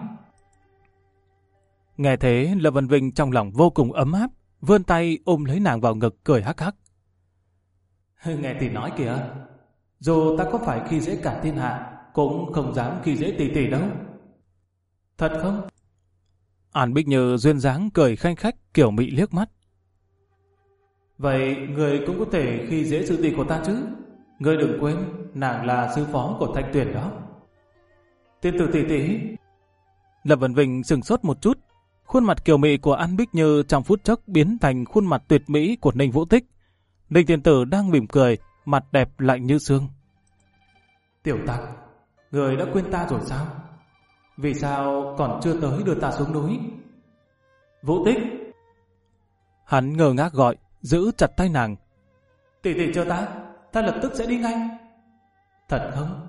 Nghe thế, Lâm Văn Vinh trong lòng vô cùng ấm áp, vươn tay ôm lấy nàng vào ngực cười hắc hắc. Nghe tỷ nói kìa, dù ta có phải khi dễ cả thiên hạ, cũng không dám khi dễ tỷ tỷ đâu. Thật không? An Bích Như duyên dáng cười khanh khách kiểu mị liếc mắt. Vậy người cũng có thể khi dễ sư tỷ của ta chứ? Ngươi đừng quên, nàng là sư phó của Thanh Tuyền đó. Tiên tử tỷ tỷ. Lâm Văn Vinh sừng sốt một chút. Khuôn mặt kiều mị của An Bích Như trong phút chốc biến thành khuôn mặt tuyệt mỹ của Ninh Vũ Tích. Ninh tiên tử đang mỉm cười, mặt đẹp lạnh như xương. Tiểu tặc, người đã quên ta rồi sao? Vì sao còn chưa tới đưa ta xuống núi? Vũ Tích. Hắn ngơ ngác gọi, giữ chặt tay nàng. Tỷ tỷ chờ ta lập tức sẽ đi ngay. Thật không?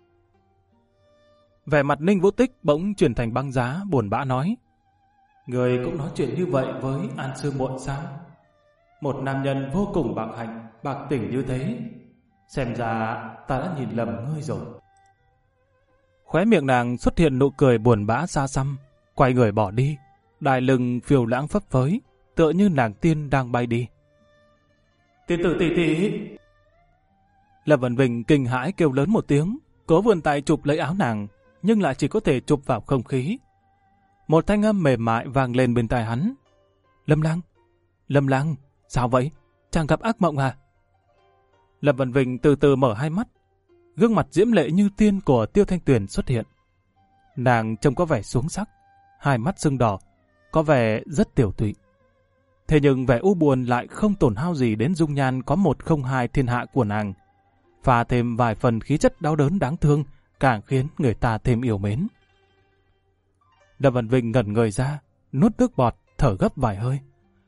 Vẻ mặt Ninh Vũ Tích bỗng chuyển thành băng giá, buồn bã nói. Người cũng nói chuyện như vậy với An Sư muội sao? Một nam nhân vô cùng bạc hạnh, bạc tình như thế, xem ra ta đã nhìn lầm ngươi rồi. Khóe miệng nàng xuất hiện nụ cười buồn bã xa xăm, quay người bỏ đi, đai lưng phiêu lãng phấp phới, tựa như nàng tiên đang bay đi. Tiên tử tỷ tỷ. Lâm Văn Vinh kinh hãi kêu lớn một tiếng, cố vươn tay chụp lấy áo nàng, nhưng lại chỉ có thể chụp vào không khí. Một thanh âm mềm mại vang lên bên tai hắn. Lâm Lăng, sao vậy? Chàng gặp ác mộng à? Lâm Văn Vinh từ từ mở hai mắt, gương mặt diễm lệ như tiên của Tiêu Thanh Tuyền xuất hiện. Nàng trông có vẻ xuống sắc, hai mắt sưng đỏ, có vẻ rất tiểu tụy. Thế nhưng vẻ u buồn lại không tổn hao gì đến dung nhan có 102 thiên hạ của nàng, pha thêm vài phần khí chất đau đớn đáng thương, càng khiến người ta thêm yêu mến. Lâm Văn Vinh ngẩn người ra, nuốt nước bọt, thở gấp vài hơi.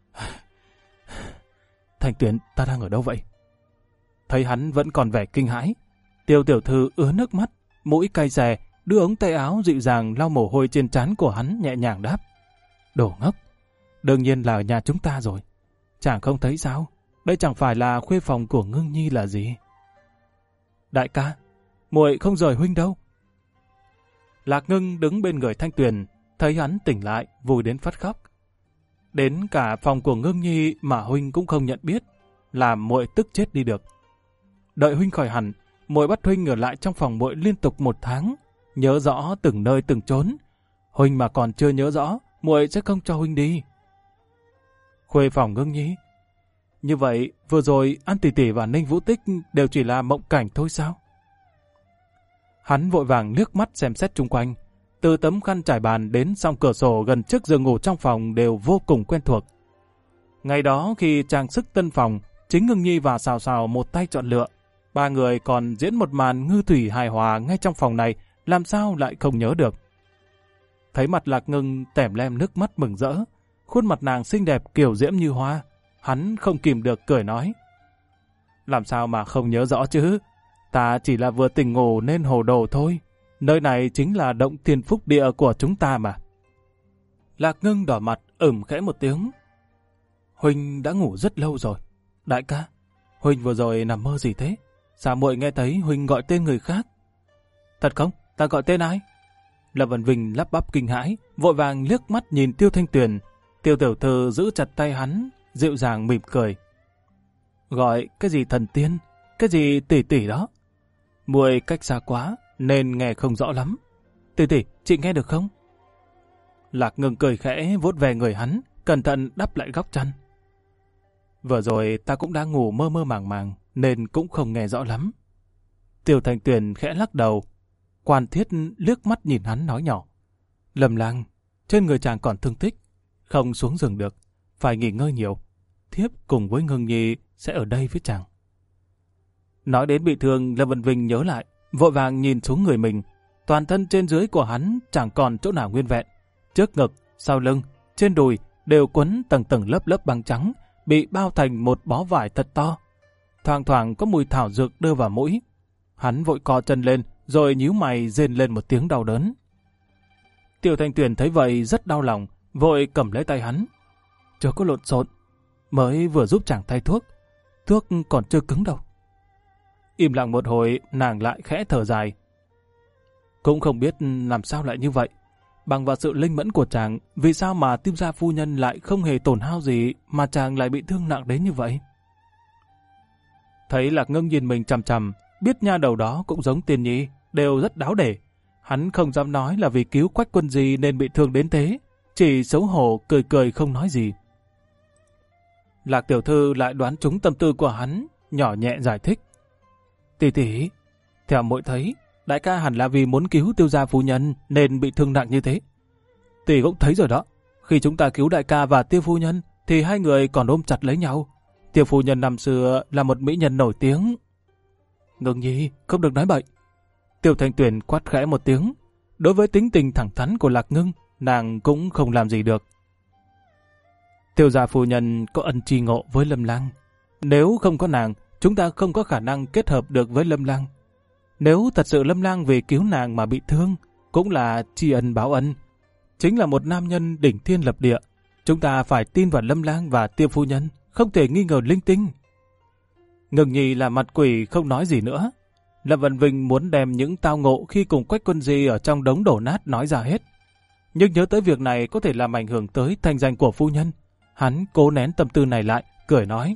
Thanh Tuyền, ta đang ở đâu vậy? Thấy hắn vẫn còn vẻ kinh hãi, Tiêu tiểu thư ứa nước mắt, mũi cay xè, đưa ống tay áo dịu dàng lau mồ hôi trên trán của hắn, nhẹ nhàng đáp. Đồ ngốc, đương nhiên là ở nhà chúng ta rồi. Chàng không thấy sao? Đây chẳng phải là khuê phòng của Ngưng Nhi là gì? Đại ca, muội không rời huynh đâu. Lạc Ngưng đứng bên người Thanh Tuyền, thấy hắn tỉnh lại, vui đến phát khóc. Đến cả phòng của Ngưng Nhi mà huynh cũng không nhận biết, làm muội tức chết đi được. Đợi huynh khỏi hẳn, muội bắt huynh ở lại trong phòng muội liên tục 1 tháng, nhớ rõ từng nơi từng chốn. Huynh mà còn chưa nhớ rõ, muội sẽ không cho huynh đi. Khuê phòng Ngưng Nhi. Như vậy, vừa rồi An tỷ tỷ và Ninh Vũ Tích đều chỉ là mộng cảnh thôi sao? Hắn vội vàng liếc mắt xem xét chung quanh, từ tấm khăn trải bàn đến song cửa sổ gần trước giường ngủ trong phòng đều vô cùng quen thuộc. Ngày đó khi trang sức tân phòng, chính Ngưng Nhi và Sào Sào một tay chọn lựa. 3 người còn diễn một màn ngư thủy hài hòa ngay trong phòng này, làm sao lại không nhớ được. Thấy mặt Lạc Ngưng tẻm lem nước mắt mừng rỡ, khuôn mặt nàng xinh đẹp kiều diễm như hoa, hắn không kìm được cười nói. Làm sao mà không nhớ rõ chứ? Ta chỉ là vừa tỉnh ngủ nên hồ đồ thôi. Nơi này chính là động thiên phúc địa của chúng ta mà. Lạc Ngưng đỏ mặt khẽ một tiếng. Huynh đã ngủ rất lâu rồi. Đại ca, Huynh vừa rồi nằm mơ gì thế? Sao muội nghe thấy Huynh gọi tên người khác? Thật không? Ta gọi tên ai? Lâm Văn Vinh lắp bắp kinh hãi, vội vàng liếc mắt nhìn Tiêu Thanh Tuyền. Tiêu tiểu thư giữ chặt tay hắn, dịu dàng mỉm cười. Gọi cái gì thần tiên, cái gì tỷ tỷ đó. Muội cách xa quá nên nghe không rõ lắm. Tỷ tỷ, chị nghe được không? Lạc Ngưng cười khẽ vuốt về người hắn, cẩn thận đắp lại góc chăn. Vừa rồi ta cũng đang ngủ mơ mơ màng màng nên cũng không nghe rõ lắm. Tiêu Thanh Tuyền khẽ lắc đầu. Quan Thiết liếc mắt nhìn hắn nói nhỏ. Lâm Lang, trên người chàng còn thương tích, không xuống giường được, phải nghỉ ngơi nhiều. Thiếp cùng với Ngưng Nhi sẽ ở đây với chàng. Nói đến bị thương, Lâm Văn Vinh nhớ lại, vội vàng nhìn xuống người mình. Toàn thân trên dưới của hắn chẳng còn chỗ nào nguyên vẹn. Trước ngực, sau lưng, trên đùi đều quấn tầng tầng lớp lớp băng trắng, bị bao thành một bó vải thật to. Thoang thoảng có mùi thảo dược đưa vào mũi. Hắn vội co chân lên, rồi nhíu mày rên lên một tiếng đau đớn. Tiêu Thanh Tuyền thấy vậy rất đau lòng, vội cầm lấy tay hắn. Chớ có lộn xộn, mới vừa giúp chàng thay thuốc, thuốc còn chưa cứng đâu. Im lặng một hồi, nàng lại khẽ thở dài. Cũng không biết làm sao lại như vậy. Bằng vào sự linh mẫn của chàng, vì sao mà Tiêu gia phu nhân lại không hề tổn hao gì mà chàng lại bị thương nặng đến như vậy? Thấy Lạc Ngưng nhìn mình chằm chằm, biết nha đầu đó cũng giống Tiên Nhi, đều rất đáo để. Hắn không dám nói là vì cứu Quách Quân Di nên bị thương đến thế, chỉ xấu hổ cười cười không nói gì. Lạc tiểu thư lại đoán trúng tâm tư của hắn, nhỏ nhẹ giải thích. Tỷ tỷ, theo muội thấy, đại ca hẳn là vì muốn cứu Tiêu gia phu nhân nên bị thương nặng như thế. Tỷ cũng thấy rồi đó, khi chúng ta cứu đại ca và Tiêu phu nhân thì hai người còn ôm chặt lấy nhau. Tiêu phu nhân năm xưa là một mỹ nhân nổi tiếng. Ngưng Nhi, không được nói bậy. Tiêu Thanh Tuyền quát khẽ một tiếng. Đối với tính tình thẳng thắn của Lạc Ngưng, nàng cũng không làm gì được. Tiêu gia phu nhân có ân tri ngộ với Lâm Lang. Nếu không có nàng, chúng ta không có khả năng kết hợp được với Lâm Lang. Nếu thật sự Lâm Lang vì cứu nàng mà bị thương, cũng là tri ân báo ân. Chính là một nam nhân đỉnh thiên lập địa. Chúng ta phải tin vào Lâm Lang và Tiêu phu nhân, không thể nghi ngờ linh tinh. Ngưng Nhi là mặt quỷ không nói gì nữa. Lâm Văn Vinh muốn đem những tao ngộ khi cùng Quách Quân Di ở trong đống đổ nát nói ra hết. Nhưng nhớ tới việc này có thể làm ảnh hưởng tới thanh danh của phu nhân. Hắn cố nén tâm tư này lại, cười nói.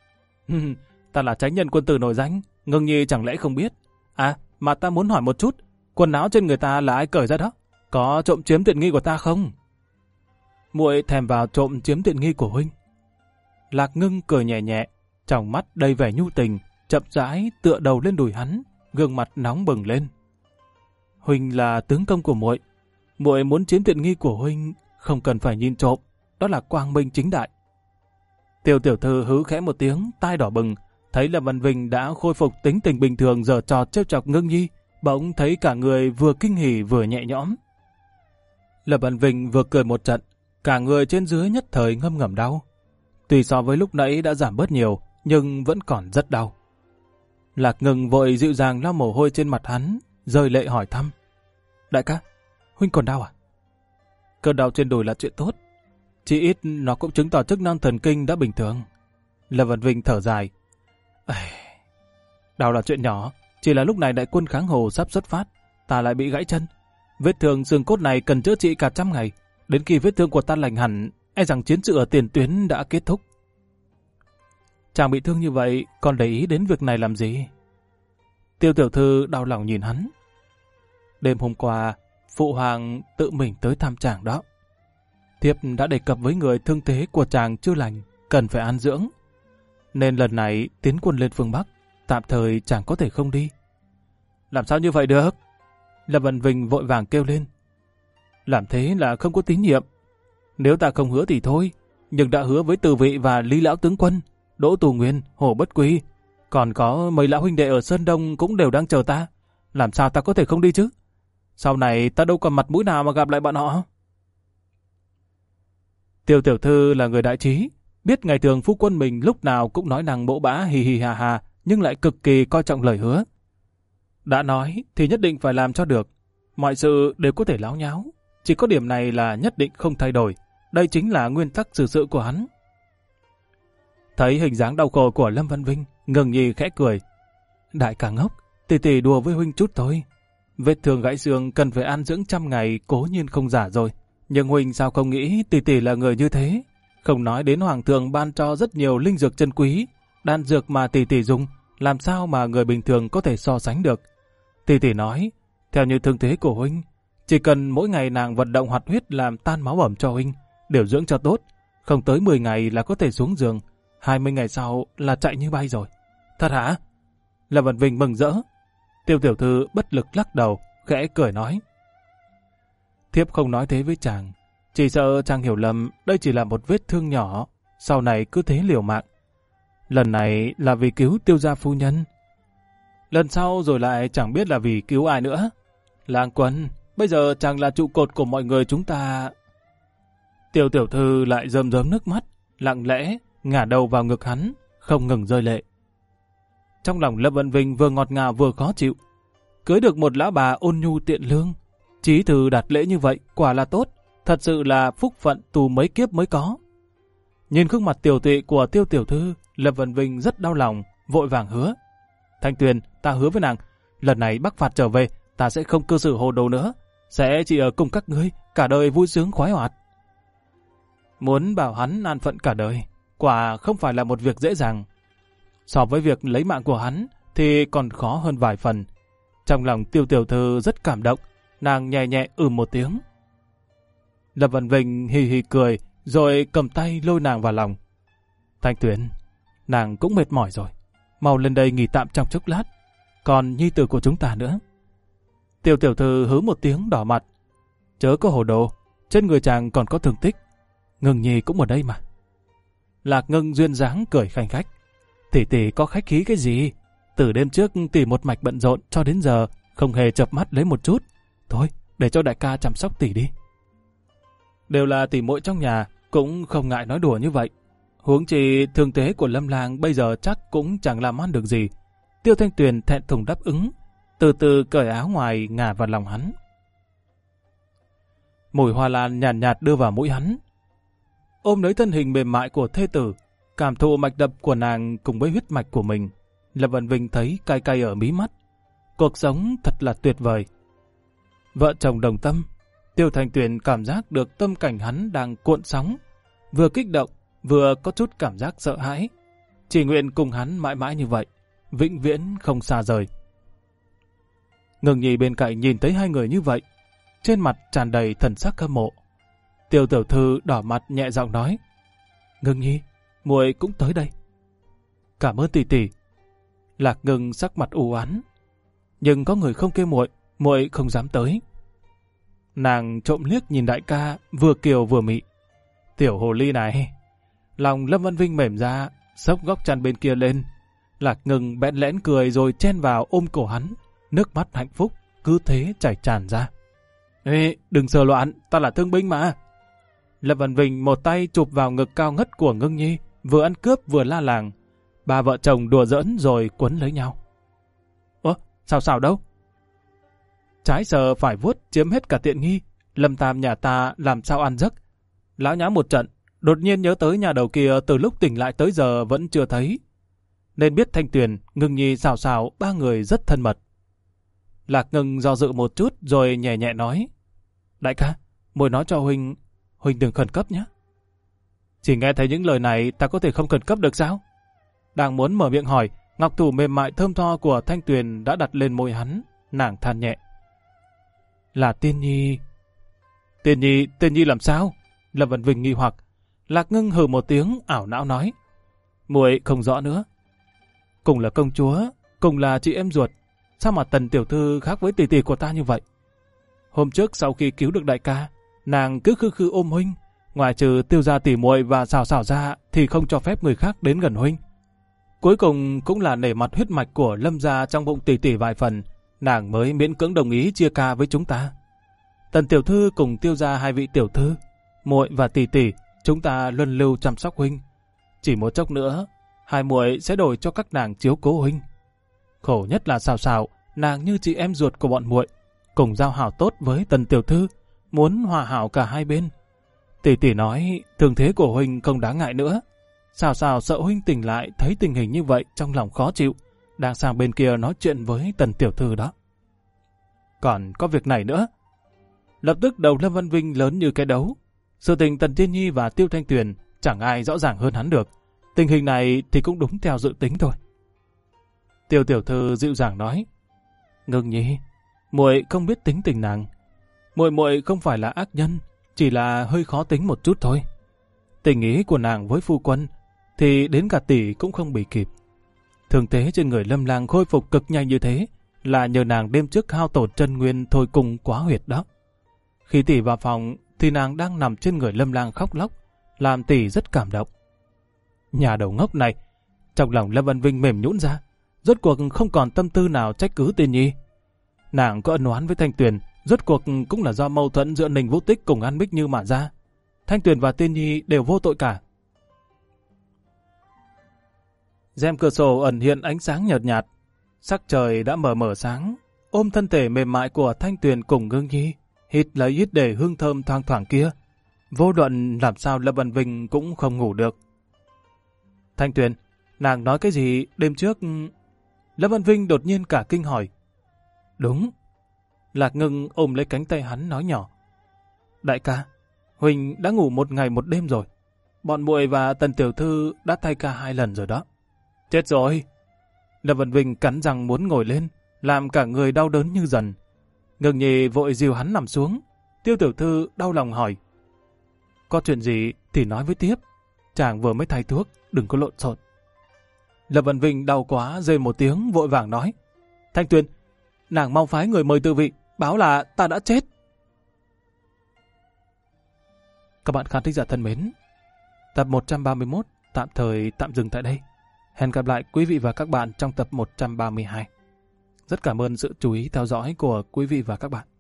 Ta là chánh nhân quân tử nổi danh, Ngưng Nhi chẳng lẽ không biết. À, mà ta muốn hỏi một chút, quần áo trên người ta là ai cởi ra đó? Có trộm chiếm tiện nghi của ta không? Muội thèm vào trộm chiếm tiện nghi của huynh. Lạc Ngưng cười nhẹ nhẹ, trong mắt đầy vẻ nhu tình, chậm rãi tựa đầu lên đùi hắn, gương mặt nóng bừng lên. Huynh là tướng công của muội, muội muốn chiếm tiện nghi của huynh không cần phải nhìn trộm, đó là quang minh chính đại. Tiêu tiểu thư hứ khẽ một tiếng, tai đỏ bừng, thấy Lâm Văn Vinh đã khôi phục tính tình bình thường giờ trò trêu chọc Ngưng Nhi, bỗng thấy cả người vừa kinh hỉ vừa nhẹ nhõm. Lâm Văn Vinh vừa cười một trận, cả người trên dưới nhất thời ngâm ngầm đau. Tuy so với lúc nãy đã giảm bớt nhiều, nhưng vẫn còn rất đau. Lạc Ngưng vội dịu dàng lau mồ hôi trên mặt hắn, rơi lệ hỏi thăm. Đại ca, huynh còn đau à? Cơn đau trên đùi là chuyện tốt. Chỉ ít nó cũng chứng tỏ chức năng thần kinh đã bình thường. Lâm Văn Vinh thở dài. Đau là chuyện nhỏ, chỉ là lúc này đại quân kháng Hồ sắp xuất phát, ta lại bị gãy chân. Vết thương xương cốt này cần chữa trị cả 100 ngày. Đến khi vết thương của ta lành hẳn, e rằng chiến sự ở tiền tuyến đã kết thúc. Chàng bị thương như vậy, còn để ý đến việc này làm gì? Tiêu tiểu thư đau lòng nhìn hắn. Đêm hôm qua, phụ hoàng tự mình tới thăm chàng đó. Thiếp đã đề cập với người thương thế của chàng chưa lành, cần phải an dưỡng. Nên lần này tiến quân lên phương Bắc, tạm thời chàng có thể không đi. Làm sao như vậy được? Lâm Văn Vinh vội vàng kêu lên. Làm thế là không có tín nhiệm. Nếu ta không hứa thì thôi, nhưng đã hứa với Từ Vị và Lý Lão Tướng Quân, Đỗ Tù Nguyên, Hồ Bất Quy, còn có mấy lão huynh đệ ở Sơn Đông cũng đều đang chờ ta. Làm sao ta có thể không đi chứ? Sau này ta đâu còn mặt mũi nào mà gặp lại bọn họ. Tiêu tiểu thư là người đại trí, biết ngày thường phu quân mình lúc nào cũng nói năng bỗ bã hì hì hà hà, nhưng lại cực kỳ coi trọng lời hứa. Đã nói thì nhất định phải làm cho được. Mọi sự đều có thể láo nháo, chỉ có điểm này là nhất định không thay đổi. Đây chính là nguyên tắc xử sự của hắn. Thấy hình dáng đau khổ của Lâm Văn Vinh, Ngưng Nhi khẽ cười. Đại ca ngốc, tỷ tỷ đùa với huynh chút thôi. Vết thương gãy xương cần phải an dưỡng 100 ngày cố nhiên không giả rồi. Nhưng huynh sao không nghĩ tỷ tỷ là người như thế? Không nói đến hoàng thượng ban cho rất nhiều linh dược chân quý, đan dược mà tỷ tỷ dùng, làm sao mà người bình thường có thể so sánh được. Tỷ tỷ nói, theo như thương thế của huynh, chỉ cần mỗi ngày nàng vận động hoạt huyết làm tan máu ẩm cho huynh, điều dưỡng cho tốt, không tới 10 ngày là có thể xuống giường, 20 ngày sau là chạy như bay rồi. Thật hả? Lâm Vân Vinh mừng rỡ. Tiêu tiểu thư bất lực lắc đầu, khẽ cười nói. Thiếp không nói thế với chàng, chỉ sợ chàng hiểu lầm đây chỉ là một vết thương nhỏ, sau này cứ thế liều mạng. Lần này là vì cứu Tiêu gia phu nhân. Lần sau rồi lại chẳng biết là vì cứu ai nữa. Lang Quân, bây giờ chàng là trụ cột của mọi người chúng ta. Tiêu tiểu thư lại rơm rớm nước mắt, lặng lẽ ngả đầu vào ngực hắn, không ngừng rơi lệ. Trong lòng Lâm Vân Vinh vừa ngọt ngào vừa khó chịu. Cưới được một lão bà ôn nhu tiện lương, chí thư đạt lễ như vậy quả là tốt, thật sự là phúc phận tù mấy kiếp mới có. Nhìn gương mặt tiểu tụy của Tiêu tiểu thư, Lâm Vân Vinh rất đau lòng, vội vàng hứa. Thanh Tuyền, ta hứa với nàng, lần này Bắc phạt trở về, ta sẽ không cư xử hồ đồ nữa, sẽ chỉ ở cùng các ngươi, cả đời vui sướng khoái hoạt. Muốn bảo hắn an phận cả đời, quả không phải là một việc dễ dàng. So với việc lấy mạng của hắn thì còn khó hơn vài phần. Trong lòng Tiêu tiểu thư rất cảm động, nàng nhẹ nhẹ một tiếng. Lâm Vân Vinh hì hì cười, rồi cầm tay lôi nàng vào lòng. Thanh Tuyền, nàng cũng mệt mỏi rồi, mau lên đây nghỉ tạm trong chốc lát, còn nhi tử của chúng ta nữa. Tiêu tiểu thư hứ một tiếng đỏ mặt. Chớ có hồ đồ, trên người chàng còn có thương tích, Ngưng nhi cũng ở đây mà. Lạc Ngưng duyên dáng cười khanh khách. Tỷ tỷ có khách khí cái gì? Từ đêm trước tỷ một mạch bận rộn cho đến giờ không hề chợp mắt lấy một chút. Thôi, để cho đại ca chăm sóc tỷ đi. Đều là tỷ muội trong nhà, cũng không ngại nói đùa như vậy. Huống chi thương thế của Lâm Lang bây giờ chắc cũng chẳng làm ăn được gì. Tiêu Thanh Tuyền thẹn thùng đáp ứng, từ từ cởi áo ngoài ngả vào lòng hắn. Mùi hoa lan nhàn nhạt đưa vào mũi hắn. Ôm lấy thân hình mềm mại của thê tử, cảm thụ mạch đập của nàng cùng với huyết mạch của mình, Lâm Vân Vinh thấy cay cay ở mí mắt. Cuộc sống thật là tuyệt vời. Vợ chồng đồng tâm, Tiêu Thanh Tuyền cảm giác được tâm cảnh hắn đang cuộn sóng, vừa kích động, vừa có chút cảm giác sợ hãi. Chỉ nguyện cùng hắn mãi mãi như vậy, vĩnh viễn không xa rời. Ngưng nhi bên cạnh nhìn thấy hai người như vậy, trên mặt tràn đầy thần sắc hâm mộ. Tiêu tiểu thư đỏ mặt nhẹ giọng nói, Ngưng nhi, muội cũng tới đây. Cảm ơn tỷ tỷ. Lạc Ngưng sắc mặt u uất, nhưng có người không kêu muội, muội không dám tới. Nàng trộm liếc nhìn đại ca, vừa kiều vừa mị. Tiểu hồ ly này. Lòng Lâm Vân Vinh mềm ra, xốc góc chăn bên kia lên. Lạc Ngưng bẽn lẽn cười rồi chen vào ôm cổ hắn, nước mắt hạnh phúc cứ thế chảy tràn ra. Ê, đừng sờ loạn, ta là thương binh mà. Lâm Vân Vinh một tay chụp vào ngực cao ngất của Ngưng nhi, vừa ăn cướp vừa la làng. Ba vợ chồng đùa giỡn rồi quấn lấy nhau. Ơ, sao đâu? Trái sờ phải vuốt chiếm hết cả tiện nghi. Lâm Tam nhà ta làm sao ăn giấc. Lão nháo một trận, đột nhiên nhớ tới nhà đầu kia từ lúc tỉnh lại tới giờ vẫn chưa thấy. Nên biết Thanh Tuyền, Ngưng nhi xào ba người rất thân mật. Lạc Ngưng do dự một chút rồi nhẹ nhẹ nói, đại ca, muội nói cho huynh đừng khẩn cấp nhé. Chỉ nghe thấy những lời này ta có thể không khẩn cấp được sao? Đang muốn mở miệng hỏi, ngọc thủ mềm mại thơm tho của Thanh Tuyền đã đặt lên môi hắn, nàng than nhẹ. Là Tiên Nhi. Tiên Nhi làm sao? Lâm Vân Vinh nghi hoặc. Lạc Ngưng hừ một tiếng ảo não nói, muội không rõ nữa. Cùng là công chúa, cùng là chị em ruột, sao mà Tần tiểu thư khác với tỷ tỷ của ta như vậy? Hôm trước sau khi cứu được đại ca, nàng cứ khư ôm huynh, ngoài trừ Tiêu gia tỷ muội và xào ra thì không cho phép người khác đến gần huynh. Cuối cùng cũng là nể mặt huyết mạch của Lâm gia trong bụng tỷ tỷ vài phần, nàng mới miễn cưỡng đồng ý chia ca với chúng ta. Tần tiểu thư cùng Tiêu gia hai vị tiểu thư, muội và tỷ tỷ, chúng ta luân lưu chăm sóc huynh. Chỉ một chốc nữa, hai muội sẽ đổi cho các nàng chiếu cố huynh. Khổ nhất là xào, nàng như chị em ruột của bọn muội, cùng giao hảo tốt với Tần tiểu thư, muốn hòa hảo cả hai bên. Tỷ tỷ nói thương thế của huynh không đáng ngại nữa. Xào sợ huynh tỉnh lại thấy tình hình như vậy trong lòng khó chịu, đang sang bên kia nói chuyện với Tần tiểu thư đó. còn có việc này nữa. Lập tức đầu Lâm Văn Vinh lớn như cái đấu. Sự tình Tần Tiên Nhi và Tiêu Thanh Tuyền chẳng ai rõ ràng hơn hắn được. Tình hình này thì cũng đúng theo dự tính thôi. Tiêu tiểu thư dịu dàng nói, Ngưng Nhi, muội không biết tính tình nàng. Muội không phải là ác nhân, chỉ là hơi khó tính một chút thôi. Tình ý của nàng với phu quân thì đến cả tỷ cũng không bị kịp. Thương thế trên người Lâm Lang khôi phục cực nhanh như thế là nhờ nàng đêm trước hao tổn chân nguyên thôi cùng quá huyệt đó. Khi tỷ vào phòng thì nàng đang nằm trên người Lâm Lang khóc lóc, làm tỷ rất cảm động. Nhà đầu ngốc này, trong lòng Lâm Văn Vinh mềm nhũn ra, rốt cuộc không còn tâm tư nào trách cứ Tiên Nhi. Nàng có ân oán với Thanh Tuyền, rốt cuộc cũng là do mâu thuẫn giữa Ninh Vũ Tích cùng An Bích Như mà ra. Thanh Tuyền và Tiên Nhi đều vô tội cả. Rèm cửa sổ ẩn hiện ánh sáng nhợt nhạt, sắc trời đã mờ sáng. Ôm thân thể mềm mại của Thanh Tuyền cùng Ngưng Nhi, hít lấy hít để hương thơm thoang thoảng kia, vô luận làm sao Lâm Văn Vinh cũng không ngủ được. Thanh Tuyền, nàng nói cái gì đêm trước? Lâm Văn Vinh đột nhiên cả kinh hỏi. Đúng. Lạc Ngưng ôm lấy cánh tay hắn nói nhỏ. Đại ca, Huỳnh đã ngủ 1 ngày 1 đêm rồi. Bọn muội và Tần tiểu thư đã thay ca 2 lần rồi đó. Chết rồi. Lâm Văn Vinh cắn răng muốn ngồi lên, làm cả người đau đớn như dần. Ngưng Nhi vội dìu hắn nằm xuống. Tiêu tiểu thư đau lòng hỏi. Có chuyện gì thì nói với tiếp. Chàng vừa mới thay thuốc, đừng có lộn xộn. Lâm Văn Vinh đau quá rên một tiếng vội vàng nói. Thanh Tuyền, nàng mau phái người mời tư vị, báo là ta đã chết. Các bạn khán thính giả thân mến, tập 131 tạm thời tạm dừng tại đây. Hẹn gặp lại quý vị và các bạn trong tập 132. Rất cảm ơn sự chú ý theo dõi của quý vị và các bạn.